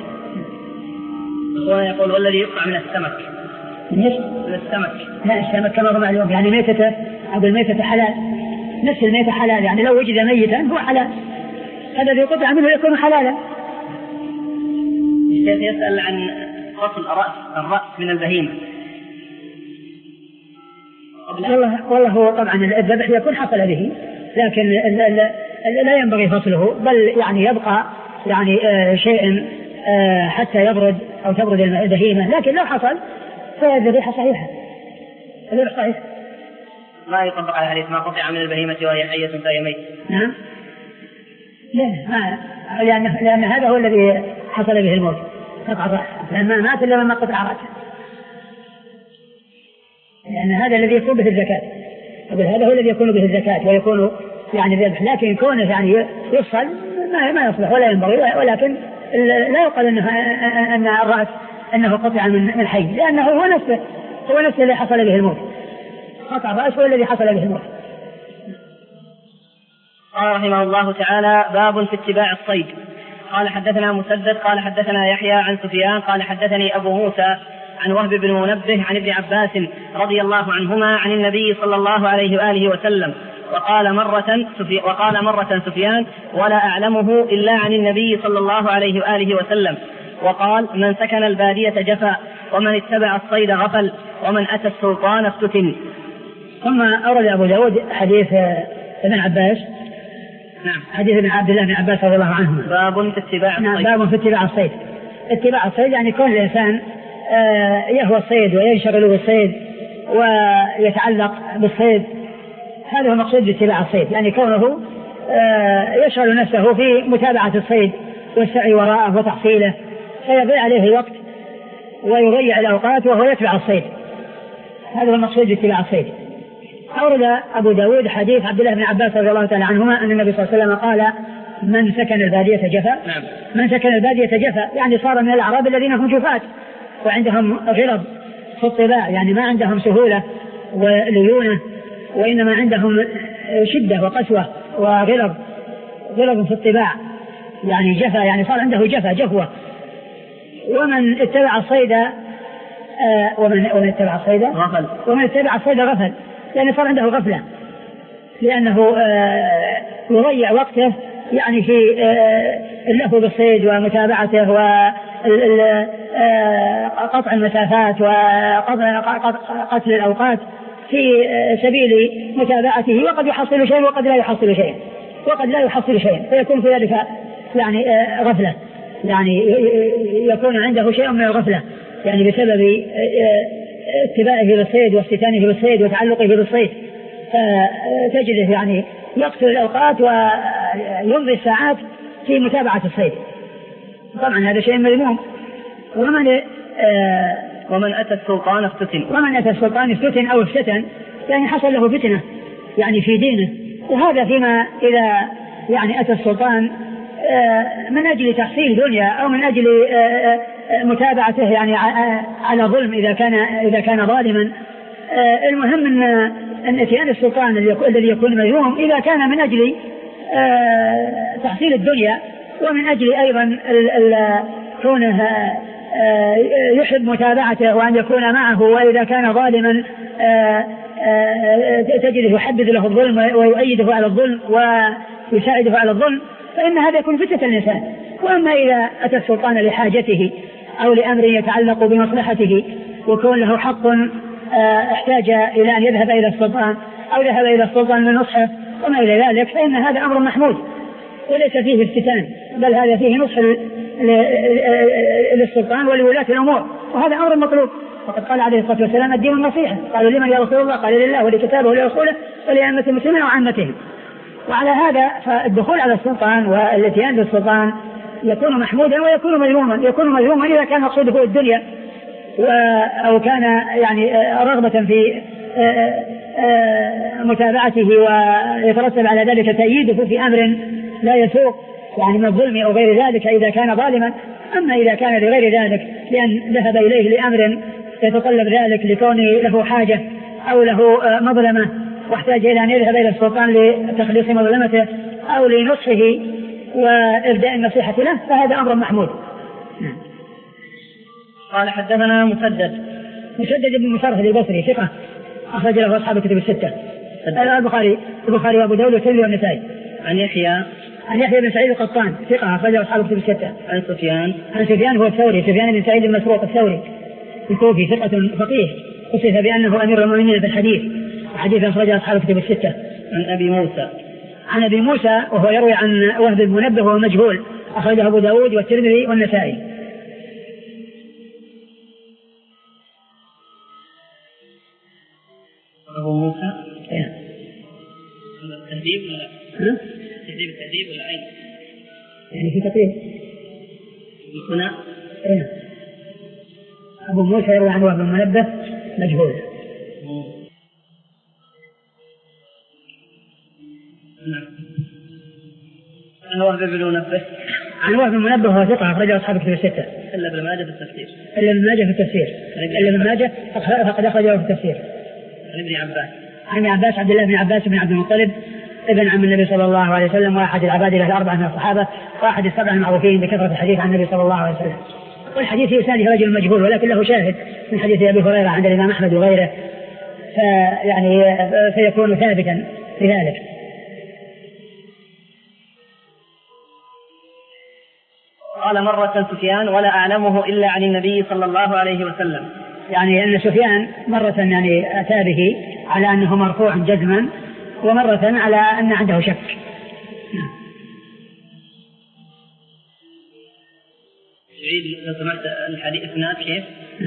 ويقول والذي يقطع من السمك. من السمك. لا السمك كما هو معلوم يعني ميتة أو الميتة حلال نفس الميتة حلال يعني لو وجد ميتا هو حلال هذا الذي قطع منه يكون حلالا. الشيخ يسأل عن فصل الرأس الرأس من البهيمة. والله والله هو طبعا الذبح يكون حصل به لكن لا ينبغي فصله بل يعني يبقى يعني شيء حتى يبرد أو تبرد البهيمة لكن لو حصل فالذبيحة صحيحة. الذبيحة صحيحة. ما يطبق على حديث ما قطع من البهيمة وهي حية فهي ميت. نعم. لا ما لأن لأن هذا هو الذي حصل به الموت قطع الرأس لأن ما مات إلا لما قطع رأسه لأن هذا الذي يكون به الزكاة هذا هو الذي يكون به الزكاة ويكون يعني ذبح لكن كونه يعني يفصل ما ما يصلح ولا ينبغي ولكن لا يقال أنه أن الرأس أنه قطع من الحي لأنه هو نفسه هو نفسه الذي حصل به الموت قطع الرأس هو الذي حصل به الموت. قال رحمه الله تعالى باب في اتباع الصيد. قال حدثنا مسدد قال حدثنا يحيى عن سفيان قال حدثني أبو موسى عن وهب بن منبه عن ابن عباس رضي الله عنهما عن النبي صلى الله عليه وآله وسلم وقال مرة وقال مرة سفيان ولا أعلمه إلا عن النبي صلى الله عليه وآله وسلم وقال من سكن البادية جفا ومن اتبع الصيد غفل ومن أتى السلطان افتتن. ثم أورد أبو داود حديث ابن عباس. نعم. حديث ابن عبد الله بن عباس رضي الله عنهما. باب في اتباع الصيد. نعم باب في اتباع الصيد. اتباع الصيد يعني كل الإنسان يهوى الصيد وينشغل بالصيد ويتعلق بالصيد هذا هو المقصود باتباع الصيد يعني كونه يشغل نفسه في متابعة الصيد والسعي وراءه وتحصيله فيضيع عليه الوقت ويضيع الأوقات وهو يتبع الصيد هذا هو المقصود باتباع الصيد. أورد أبو داود حديث عبد الله بن عباس رضي الله تعالى عنهما أن النبي صلى الله عليه وسلم قال من سكن البادية جفا. نعم. من سكن البادية جفا يعني صار من الأعراب الذين هم جفاة وعندهم غلظ في الطباع يعني ما عندهم سهولة وليونة وإنما عندهم شدة وقسوة وغلظ غلظ في الطباع يعني جفا يعني صار عنده جفا جفوة. ومن اتبع الصيد آه ومن, ومن اتبع الصيد غفل ومن اتبع الصيد غفل يعني صار عنده غفلة لأنه آه يضيع وقته يعني في آه اللهو بالصيد ومتابعته وقطع المسافات وقتل الأوقات في سبيل متابعته، وقد يحصل شيء وقد لا يحصل شيء وقد لا يحصل شيء فيكون في ذلك يعني غفلة، يعني يكون عنده شيء من الغفلة يعني بسبب اتباعه بالصيد وافتتانه بالصيد وتعلقه بالصيد، فتجده يعني يقتل الأوقات ويمضي الساعات في متابعة الصيد. طبعا هذا شيء مذموم. ومن آه ومن أتى السلطان افتتن ومن أتى السلطان افتتن أو افتتن يعني حصل له فتنة يعني في دينه. وهذا فيما إذا يعني أتى السلطان آه من أجل تحصيل دنيا أو من أجل آه متابعته يعني على ظلم إذا كان إذا كان ظالما. آه المهم أن أن اتيان السلطان الذي يكون مذموم إذا كان من أجل آه تحصيل الدنيا ومن أجل أيضا كونه آه يحب متابعته وأن يكون معه، وإذا كان ظالما آه آه تجده يحبذ له الظلم ويؤيده على الظلم ويساعده على الظلم، فإن هذا يكون فتنة الإنسان. وأما إذا أتى السلطان لحاجته أو لأمر يتعلق بمصلحته وكون له حق احتاج إلى أن يذهب إلى السلطان أو ذهب إلى السلطان لنصحه وما إلى ذلك، فإن هذا أمر محمود وليس فيه افتتان، بل هذا فيه نصح للسلطان ولولاة الأمور، وهذا أمر مطلوب. وقد قال عليه الصلاة والسلام الدين النصيحة. قالوا لمن يا رسول الله؟ قال لله ولكتابه ولرسوله ولأئمة المسلمين وعامتهم. وعلى هذا فالدخول على السلطان والاتيان بالسلطان يكون محمودا ويكون مذموما. يكون مذموما إذا كان مقصوده الدنيا أو كان يعني رغبة في متابعته ويترتب على ذلك تأييده في أمر لا يسوق يعني من الظلم أو غير ذلك إذا كان ظالما. أما إذا كان لغير ذلك لأن ذهب إليه لأمر يتطلب ذلك لكون له حاجة أو له مظلمة واحتاج إلى أن يذهب إلى السلطان لتخليص مظلمته أو لنصحه وإبداء النصيحة له، فهذا أمر محمود. قال حدثنا مسدد مسدد بن مسرهد البصري ثقة أخرج له أصحاب الكتب الستة، البخاري البخاري وأبو داود والترمذي والنسائي. عن يحيى عن يحيى بن سعيد القطان ثقة أخرج له أصحاب الكتب الستة. عن سفيان عن سفيان هو الثوري سفيان بن سعيد المسروق الثوري الكوفي ثقة فقيه وصف بأنه أمير المؤمنين في الحديث، حديث أخرج أصحاب الكتب الستة. عن أبي موسى عن أبي موسى وهو يروي عن وهب بن منبه وهو مجهول أخرجه أبو داود والترمذي والنسائي. أبو موسى إيه. التهذيب ولا ها؟ تهذيب التهذيب ولا أين؟ يعني في تقريب هنا إيه. أبو موسى يروي عن وهب بن منبه مجهول. نعم. عن وهب بن منبه عن وهب بن منبه هو ثقة أخرجه أصحاب الكتب الستة إلا ابن ماجه في التفسير إلا ابن ماجه في التفسير إلا ابن ماجه فقد أخرجه في التفسير. عن ابن عباس عن عباس عبد الله بن عباس بن عبد المطلب ابن عم النبي صلى الله عليه وسلم وأحد العبادلة الأربعة من الصحابة وأحد السبعة المعروفين بكثرة الحديث عن النبي صلى الله عليه وسلم. والحديث في إسناده رجل مجهول ولكن له شاهد من حديث أبي هريرة عند الإمام أحمد وغيره، فيعني فيكون ثابتا في ذلك. قال مرة سفيان ولا أعلمه إلا عن النبي صلى الله عليه وسلم، يعني أن سفيان مرة يعني أتى به على أنه مرفوع جزما ومرة على أن عنده شك. تعيد لو سمعت الحديث إسناد كيف؟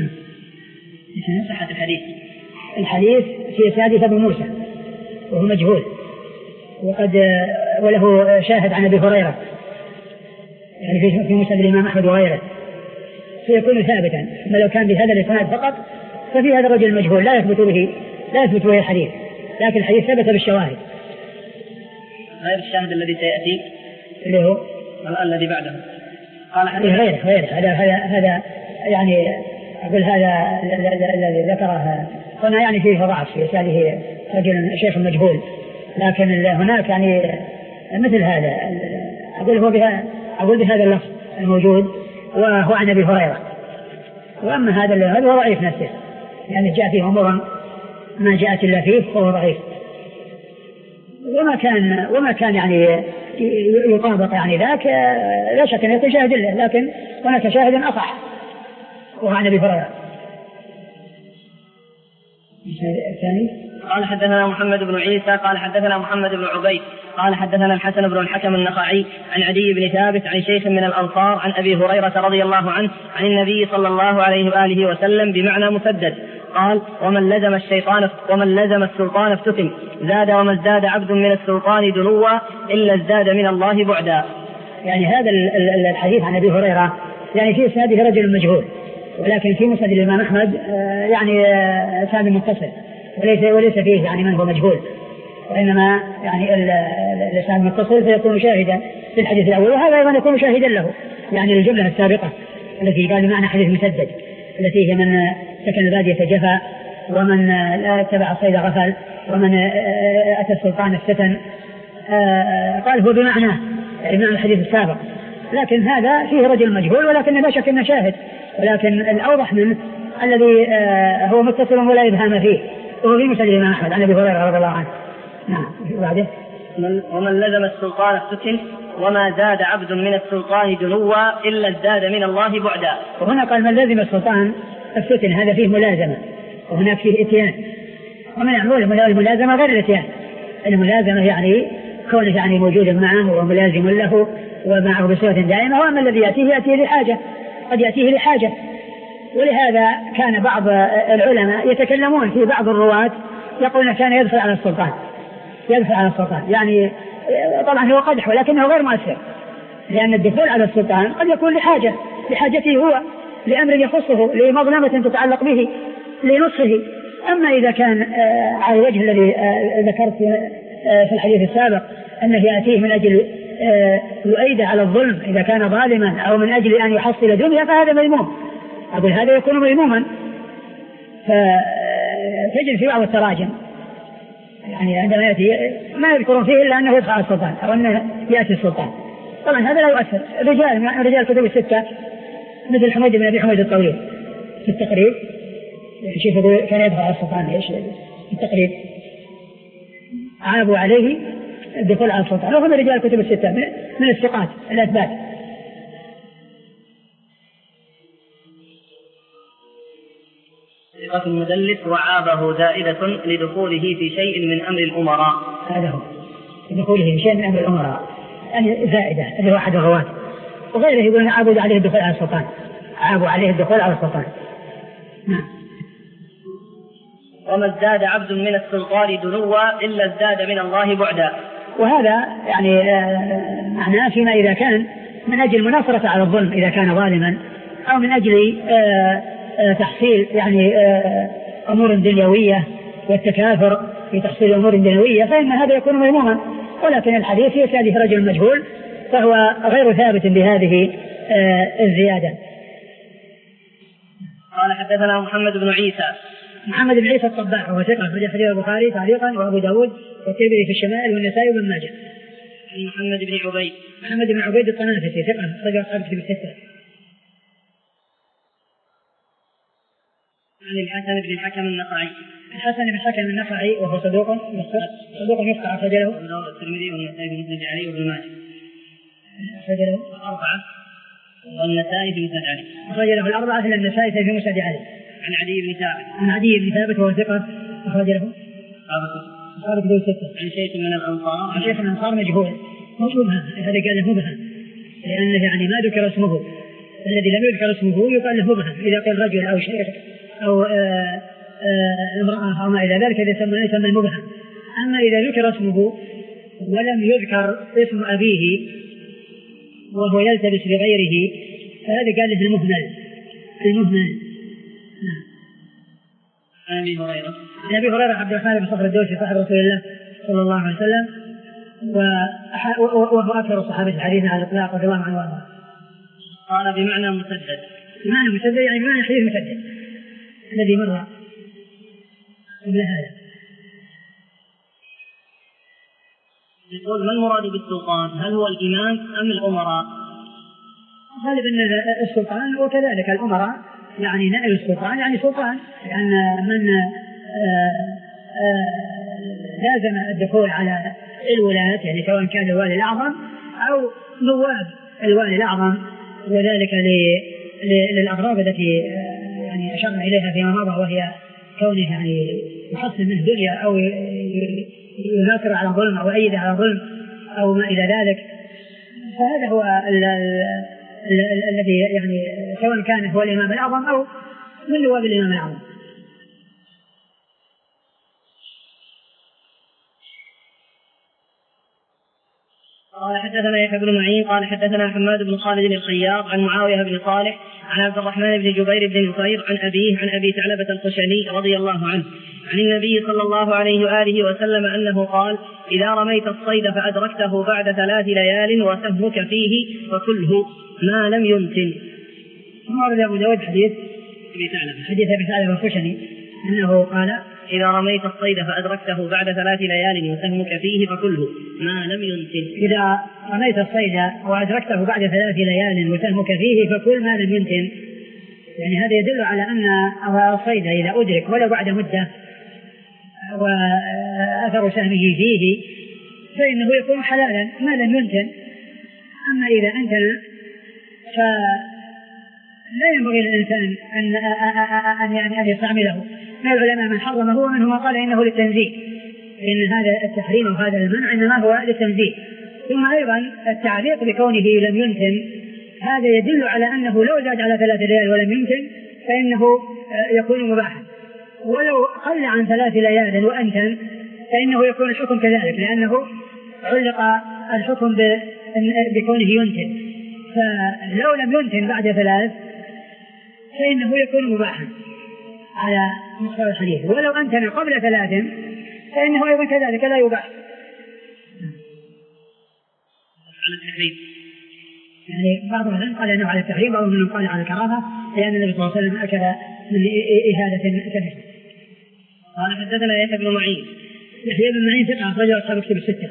صحة الحديث. الحديث في إسناد أبي موسى وهو مجهول وقد وله شاهد عن أبي هريرة يعني في في مسند الإمام أحمد وغيره، فيكون ثابتا. ما لو كان بهذا الإسناد فقط ففي هذا الرجل المجهول لا يثبت به لا يثبت به الحديث، لكن الحديث ثبت بالشواهد. غير الشاهد الذي سيأتي اللي هو الذي بعده. قال غيره غيره هذا هذا هذا يعني أقول هذا الذي ذكره هنا يعني فيه ضعف في إسناده رجل شيخ مجهول، لكن هناك يعني مثل هذا أقول هو بها أقول بهذا اللفظ الموجود وهو عن أبي هريرة. وأما هذا هذا هو ضعيف نفسه يعني جاء فيه أمور ما جاءت إلا فيه فهو ضعيف، وما كان وما كان يعني يطابق يعني ذاك لا شك أن يكون شاهد له، لكن هناك شاهد أصح وهو عن أبي هريرة. الثاني قال حدثنا محمد بن عيسى قال حدثنا محمد بن عبيد قال حدثنا الحسن بن الحكم النخعي عن عدي بن ثابت عن شيخ من الأنصار عن أبي هريرة رضي الله عنه عن النبي صلى الله عليه وآله وسلم بمعنى مسدد قال ومن لزم الشيطان ومن لزم السلطان افتتن زاد وما ازداد عبد من السلطان دنوا إلا ازداد من الله بعدا. يعني هذا الحديث عن أبي هريرة يعني في إسناده رجل مجهول، ولكن في مسند الإمام أحمد يعني سند متصل وليس وليس فيه يعني من هو مجهول، وإنما يعني الإسناد متصل فيكون شاهدا للحديث الأول، وهذا أيضا يكون شاهدا له يعني الجملة السابقة التي قال بمعنى حديث مسدد التي هي من سكن البادية جفا ومن لا اتبع الصيد غفل ومن أتى السلطان افتتن، قال هو بمعنى بمعنى الحديث السابق، لكن هذا فيه رجل مجهول ولكن لا شك أنه شاهد، ولكن الأوضح منه الذي هو متصل ولا إبهام فيه وهو في مسند الإمام أحمد عن أبي هريرة رضي الله عنه. نعم. بعده ومن لزم السلطان افتتن وما زاد عبد من السلطان دنوا إلا ازداد من الله بعدا. وهنا قال من لزم السلطان افتتن، هذا فيه ملازمة وهناك فيه اتيان، ومن يعمل الملازمة غير الاتيان. الملازمة يعني كونه يعني موجود معه وملازم له ومعه بصفة دائمة، وأما الذي يأتيه يأتيه لحاجة، قد يأتيه لحاجة. ولهذا كان بعض العلماء يتكلمون في بعض الرواة يقولون كان يدخل على السلطان يدخل على السلطان يعني طبعا هو قدح ولكنه غير مؤثر، لأن الدخول على السلطان قد يكون لحاجة لحاجته هو، لأمر يخصه، لمظلمة تتعلق به، لنصفه. أما إذا كان على الوجه الذي ذكرت في الحديث السابق أنه يأتيه من أجل يؤيد على الظلم إذا كان ظالما أو من أجل أن يحصل دنيا فهذا مذموم، أقول هذا يكون مذموما. فتجد في بعض التراجم يعني عندما يأتي ما يذكرون فيه إلا أنه يدخل على السلطان أو أنه يأتي السلطان، طبعا هذا لا يؤثر. رجال رجال كتب الستة مثل حميد بن أبي حميد الطويل في التقريب شوف كان يدخل على السلطان ايش في التقريب عابوا عليه الدخول على السلطان، وهم رجال كتب الستة من الثقات الأثبات. ثقة المدلس وعابه زائدة لدخوله في شيء من أمر الأمراء، هذا هو لدخوله في شيء من أمر الأمراء يعني زائدة اللي هو أحد الرواة، وغيره يقولون عابوا عليه الدخول على السلطان عابوا عليه الدخول على السلطان. نعم. وما ازداد عبد من السلطان دنوا إلا ازداد من الله بعدا. وهذا يعني معناه فيما إذا كان من أجل مناصرة على الظلم إذا كان ظالما، أو من أجل تحصيل يعني أمور دنيوية والتكاثر في تحصيل أمور دنيوية، فإن هذا يكون مذموما. ولكن الحديث يسأل رجل مجهول فهو غير ثابت بهذه الزيادة. قال حدثنا محمد بن عيسى محمد بن عيسى الطباع وهو ثقة أخرج حديث البخاري تعليقا وأبو داود والترمذي في الشمائل والنسائي وابن ماجه. عن محمد بن عبيد محمد بن عبيد الطنافسي ثقة أخرج أصحاب كتب الستة. عن الحسن بن الحكم النخعي الحسن بن الحكم النخعي وهو صدوق صدوق يفتح أخرج له الترمذي والنسائي في مسند علي وابن ماجه أخرج له الأربعة والنسائي في مسند علي أخرج له الأربعة إلا النسائي في مسند علي. عن عدي بن ثابت عن عدي بن ثابت وهو ثقة أخرج له أصحاب كتب الستة. عن شيخ من الأنصار عن شيخ من الأنصار مجهول مبهم، هذا قال له مبهم لأنه يعني ما ذكر اسمه، الذي لم يذكر اسمه يقال له مبهم، إذا قال رجل أو شيخ أو آآ آآ امرأة أو ما إلى ذلك يسمى يسمى المبهم. أما إذا ذكر اسمه ولم يذكر اسم أبيه وهو يلتبس بغيره فهذا قال له المهمل المهمل. عن أبي هريرة عن أبي هريرة عبد الرحمن بن صخر الدوسي صاحب رسول الله صلى الله عليه وسلم وهو أكثر الصحابة الحديث على الإطلاق رضي الله عنه وارضاه. قال بمعنى مسدد بمعنى مسدد يعني بمعنى حديث مسدد الذي مر قبل هذا. يقول ما المراد بالسلطان؟ هل هو الإمام أم الأمراء؟ غالبا السلطان وكذلك الأمراء يعني نائب السلطان يعني سلطان، لأن من آآ آآ لازم الدخول على الولاة يعني سواء كان الوالي الأعظم أو نواب الوالي الأعظم، وذلك للأغراض التي يعني أشرنا إليها فيما مضى، وهي كونه يعني يحصل منه دنيا أو يناصر على ظلم أو يؤيد على ظلم أو ما إلى ذلك، فهذا هو الذي يعني سواء كان هو الإمام الأعظم أو من نواب الإمام الأعظم. قال حدثنا يحيى بن معين قال حدثنا حماد بن خالد الخياط عن معاوية بن صالح عن عبد الرحمن بن جبير بن نفير عن أبيه عن أبي ثعلبة الخشني رضي الله عنه عن النبي صلى الله عليه وآله وسلم أنه قال: إذا رميت الصيد فأدركته بعد ثلاث ليال وسهمك فيه فكله ما لم ينتن. ثم ورد أبو داود حديث أبي ثعلبة حديث أبي ثعلبة الخشني أنه قال: إذا رميت الصيد فأدركته بعد ثلاث ليال وسهمك فيه فكله ما لم ينتن. إذا رميت الصيد وأدركته بعد ثلاث ليال وسهمك فيه فكل ما لم ينتن. يعني هذا يدل على أن الصيد إذا أدرك ولو بعد مدة وأثر سهمه فيه فإنه يكون حلالا ما لم ينتن. أما إذا أنتن فلا ينبغي للإنسان أن أن يعني أن يستعمله. من العلماء من حرمه ومنهم من قال إنه للتنزيه، إن هذا التحريم وهذا المنع إنما هو للتنزيه. ثم أيضا التعليق بكونه لم ينتن هذا يدل على أنه لو زاد على ثلاث ليال ولم ينتن فإنه يكون مباحا، ولو قل عن ثلاث ليال وأنتن فإنه يكون الحكم كذلك، لأنه علق الحكم بكونه ينتن. فلو لم ينتن بعد ثلاث فإنه يكون مباحا على مستوى الحديث، ولو أنتن قبل ثلاث فإنه أيضا كذلك لا يباح. على التحريم يعني بعض العلماء قال أنه على التحريم، بعض منهم قال على الكراهة، لأن النبي صلى الله عليه وسلم أكل من إهادة كبيرة. قال حدثنا يحيى بن معين يحيى بن معين ثقة أخرجه أصحاب الكتب الستة.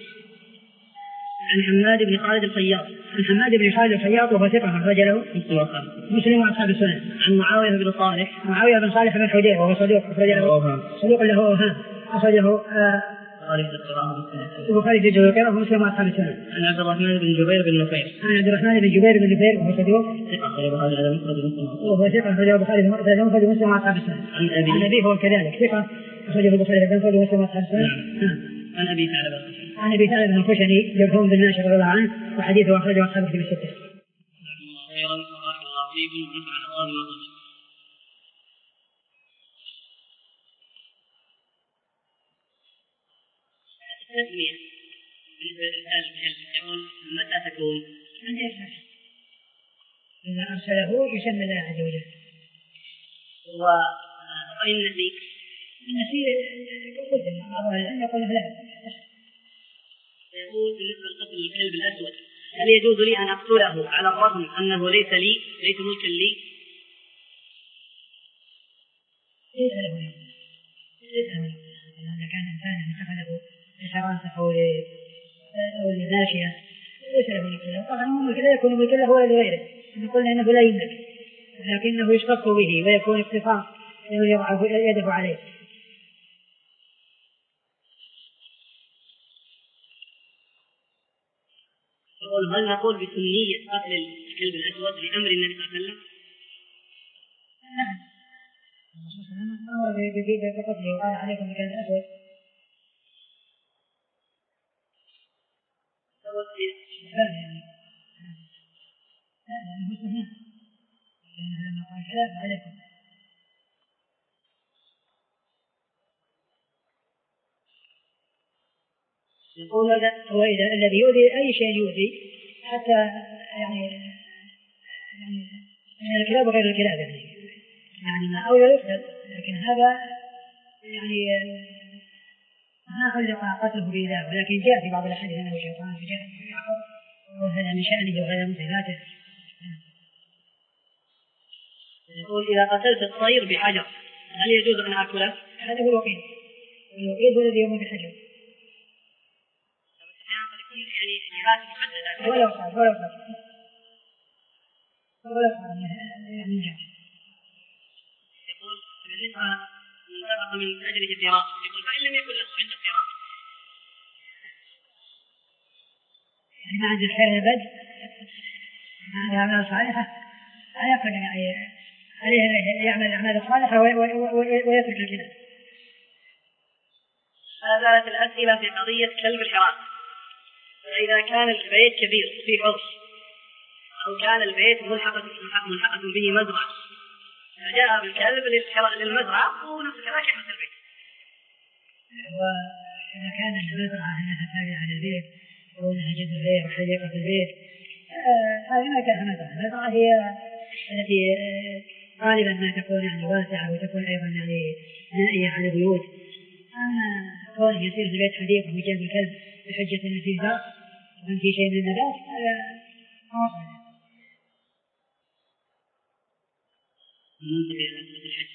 عن حماد بن خالد الخياط عن حماد بن خالد الخياط وهو ثقة أخرج له مسلم وأصحاب السنن. عن معاوية بن صالح معاوية بن صالح بن حدير وهو صدوق أخرج له صدوق له أوهام أخرجه البخاري في القراءة ومسلم وأصحاب السنن. عن عبد الرحمن بن جبير بن نفير عن عبد الرحمن بن جبير بن نفير وهو صدوق وهو ثقة أخرجه البخاري في المفرد ومسلم وأصحاب السنن. عن أبيه هو كذلك ثقة أخرجه البخاري في المفرد ومسلم وأصحاب السنن. عن أبي ثعلبة عن أبي ثعلبة الخشني جرثوم بن ناشر رضي الله عنه وحديثه أخرجه أصحاب الكتب الستة. خيرا وبارك الله فيكم ونفعنا الله بما قلتم. التسمية بالنسبة للإنسان يقول متى تكون؟ عند إرساله إذا أرسله يسمى الله عز وجل. وإن النسي النسي قلت بعض العلماء يقول لا. يقول بالنسبة لقتل الكلب الأسود هل يجوز لي أن أقتله على الرغم أنه ليس لي ليس ملكا لي؟ ليس له ليس له إذا كان إنسانا اتخذه لحراسة أو أو لماشية ليس له نقله. طبعا ممكن لا يكون ملكا له ولا لغيره، نقول إنه لا يملك لكنه يشتق به ويكون اختصاص لمن يضع يده عليه. هل نقول بسنية قتل الكلب الأسود لأمر النبي صلى الله عليه وسلم؟ نعم. الرسول صلى الله عليه وسلم أمر بقتله وقال عليكم بالكلب الأسود. لا يعني لا لأنه استثناء، لأنه لما قال كلاب عليكم. يقول هو إذا الذي يؤذي أي شيء يؤذي حتى يعني يعني من الكلاب وغير الكلاب يعني يعني ما أولى يقتل، لكن هذا يعني ما خلق قتله بإذاه، ولكن جاء في بعض الأحاديث أنه شيطان فجاء وهذا من شأنه وهذا من صفاته. يقول إذا قتلت الطير بحجر هل يجوز أن أكله؟ هذا هو الوقيد، الوقيد هو الذي يرمى بحجر. يعني جهات محددة ولو صار ولو صار ولو صار يعني جاء. يقول بالنسبة من سبق من أجله الفراق يقول فإن لم يكن له عند الفراق يعني ما عنده خير أبد ما عنده أعمال صالحة عليه عليه يعمل الأعمال الصالحة ويترك الكلام. تساءلت الأسئلة في قضية كلب الحراسة. فإذا كان البيت كبير في حوش أو كان البيت ملحقة ملحقة به مزرعة فجاء بالكلب للمزرعة ونفس كذا كحمة البيت. وإذا كان المزرعة أنها تابعة للبيت أو أنها جزء البيت أو حديقة البيت هذه ما كانت مزرعة. المزرعة هي التي غالبا ما تكون يعني واسعة وتكون أيضا يعني نائية على البيوت. أما كونه يصير في البيت حديقة وجاب الكلب بحجة أن فيه زرع وأن فيه شيء من النبات هذا ما صحيح. ننتبه إلى مسألة الحج.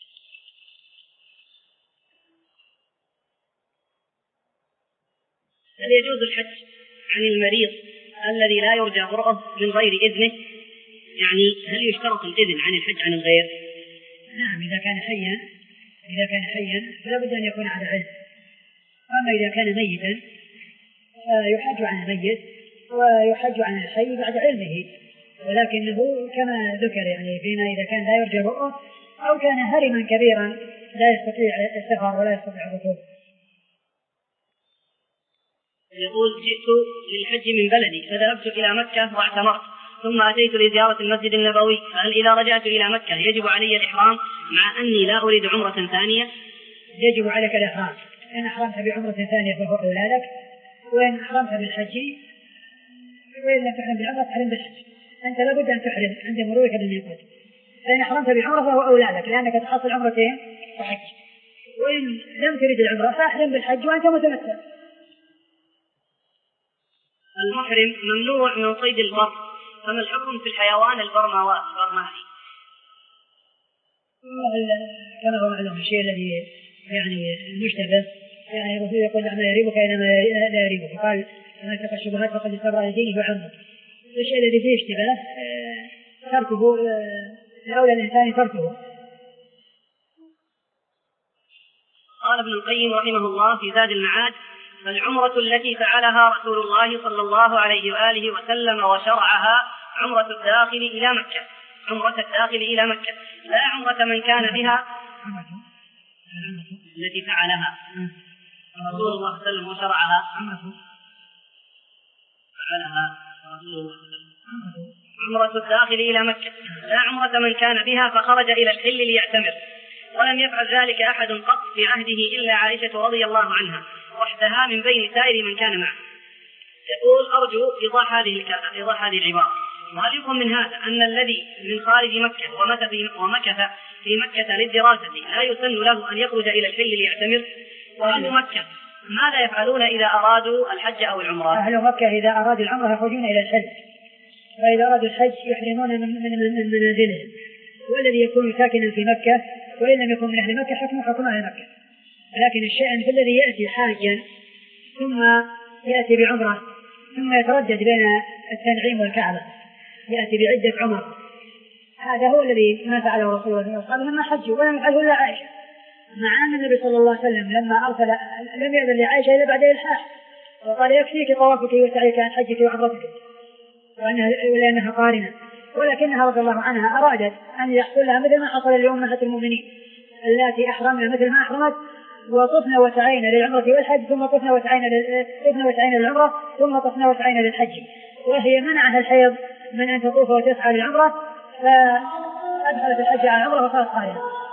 هل يجوز الحج عن المريض الذي لا يرجى برؤه من غير إذنه؟ يعني هل يشترط الإذن عن الحج عن الغير؟ نعم، إذا كان حيا إذا كان حيا فلا بد أن يكون على علم. أما إذا كان ميتا يحج عن الميت ويحج عن الحي بعد علمه، ولكنه كما ذكر يعني فيما إذا كان لا يرجى برؤه أو كان هرما كبيرا لا يستطيع السفر ولا يستطيع الركوب. يقول جئت للحج من بلدي فذهبت إلى مكة واعتمرت ثم أتيت لزيارة المسجد النبوي، فهل إذا رجعت إلى مكة يجب علي الإحرام مع أني لا أريد عمرة ثانية؟ يجب عليك الإحرام. إن أحرمت بعمرة ثانية فهو أولى لك، وإن أحرمت بالحج وإن لم تحرم بالعمرة تحرم بالحج. أنت لابد أن تحرم عند مرورك بالميقات. فإن أحرمت بالعمرة فهو أولى لك لأنك تحصل عمرتين وحج، وإن لم تريد العمرة فأحرم بالحج وأنت متمتع. المحرم ممنوع من صيد البر، فما الحكم في الحيوان البرمائي؟ كما هو معلوم الشيء الذي يعني المشتبه، يعني الرسول يقول ما يريبك إنما لا يريبك، قال ما اتقى الشبهات فقد استبرأ لدينه وعرضه. الشيء الذي فيه اشتباه تركه لأولى الإنسان تركه. قال ابن القيم رحمه الله في زاد المعاد: فالعمرة التي فعلها رسول الله صلى الله عليه وآله وسلم وشرعها عمرة الداخل إلى مكة، عمرة الداخل إلى مكة، لا عمرة من كان بها التي فعلها رسول الله صلى الله عليه وسلم وشرعها فعلها رسول الله صلى الله عليه وسلم عمرة الداخل إلى مكة، لا عمرة من كان بها فخرج إلى الحل ليعتمر، ولم يفعل ذلك أحد قط في عهده إلا عائشة رضي الله عنها وحدها من بين سائر من كان معه. يقول: أرجو إيضاح هذه إيضاح هذه العبارة. وهل يفهم من هذا أن الذي من خارج مكة ومكث في مكة للدراسة لا يسن له أن يخرج إلى الحل ليعتمر؟ وأهل مكة ماذا يفعلون إذا أرادوا الحج أو العمرة؟ أهل مكة إذا أرادوا العمرة يخرجون إلى الحج، وإذا أرادوا الحج يحرمون من من منازلهم، والذي يكون ساكنا في مكة وإن لم يكن من أهل مكة حكم حكم أهل مكة. لكن الشيء الذي يأتي حاجا ثم يأتي بعمرة ثم يتردد بين التنعيم والكعبة، يأتي بعدة عمر، هذا هو الذي ما فعله رسول الله صلى الله عليه وسلم لما حجوا، ولم يفعله إلا عائشة، مع أن النبي صلى الله عليه وسلم لما أرسل لم يأذن لعائشة إلا بعد الإلحاح، وقال: يكفيك طوافك وسعيك عن حجك وعمرتك، ولأنها قارنة. ولكنها رضي الله عنها أرادت أن يحصل لها مثل ما حصل لأمهات المؤمنين التي أحرمنا مثل ما أحرمت، وطفنا وسعينا للعمرة والحج، ثم طفنا وسعينا طفنا وسعينا للعمرة، ثم طفنا وسعينا للحج، وهي منعها الحيض من أن تطوف وتسعى للعمرة، فأدخلت الحج على العمرة وصارت قارنة.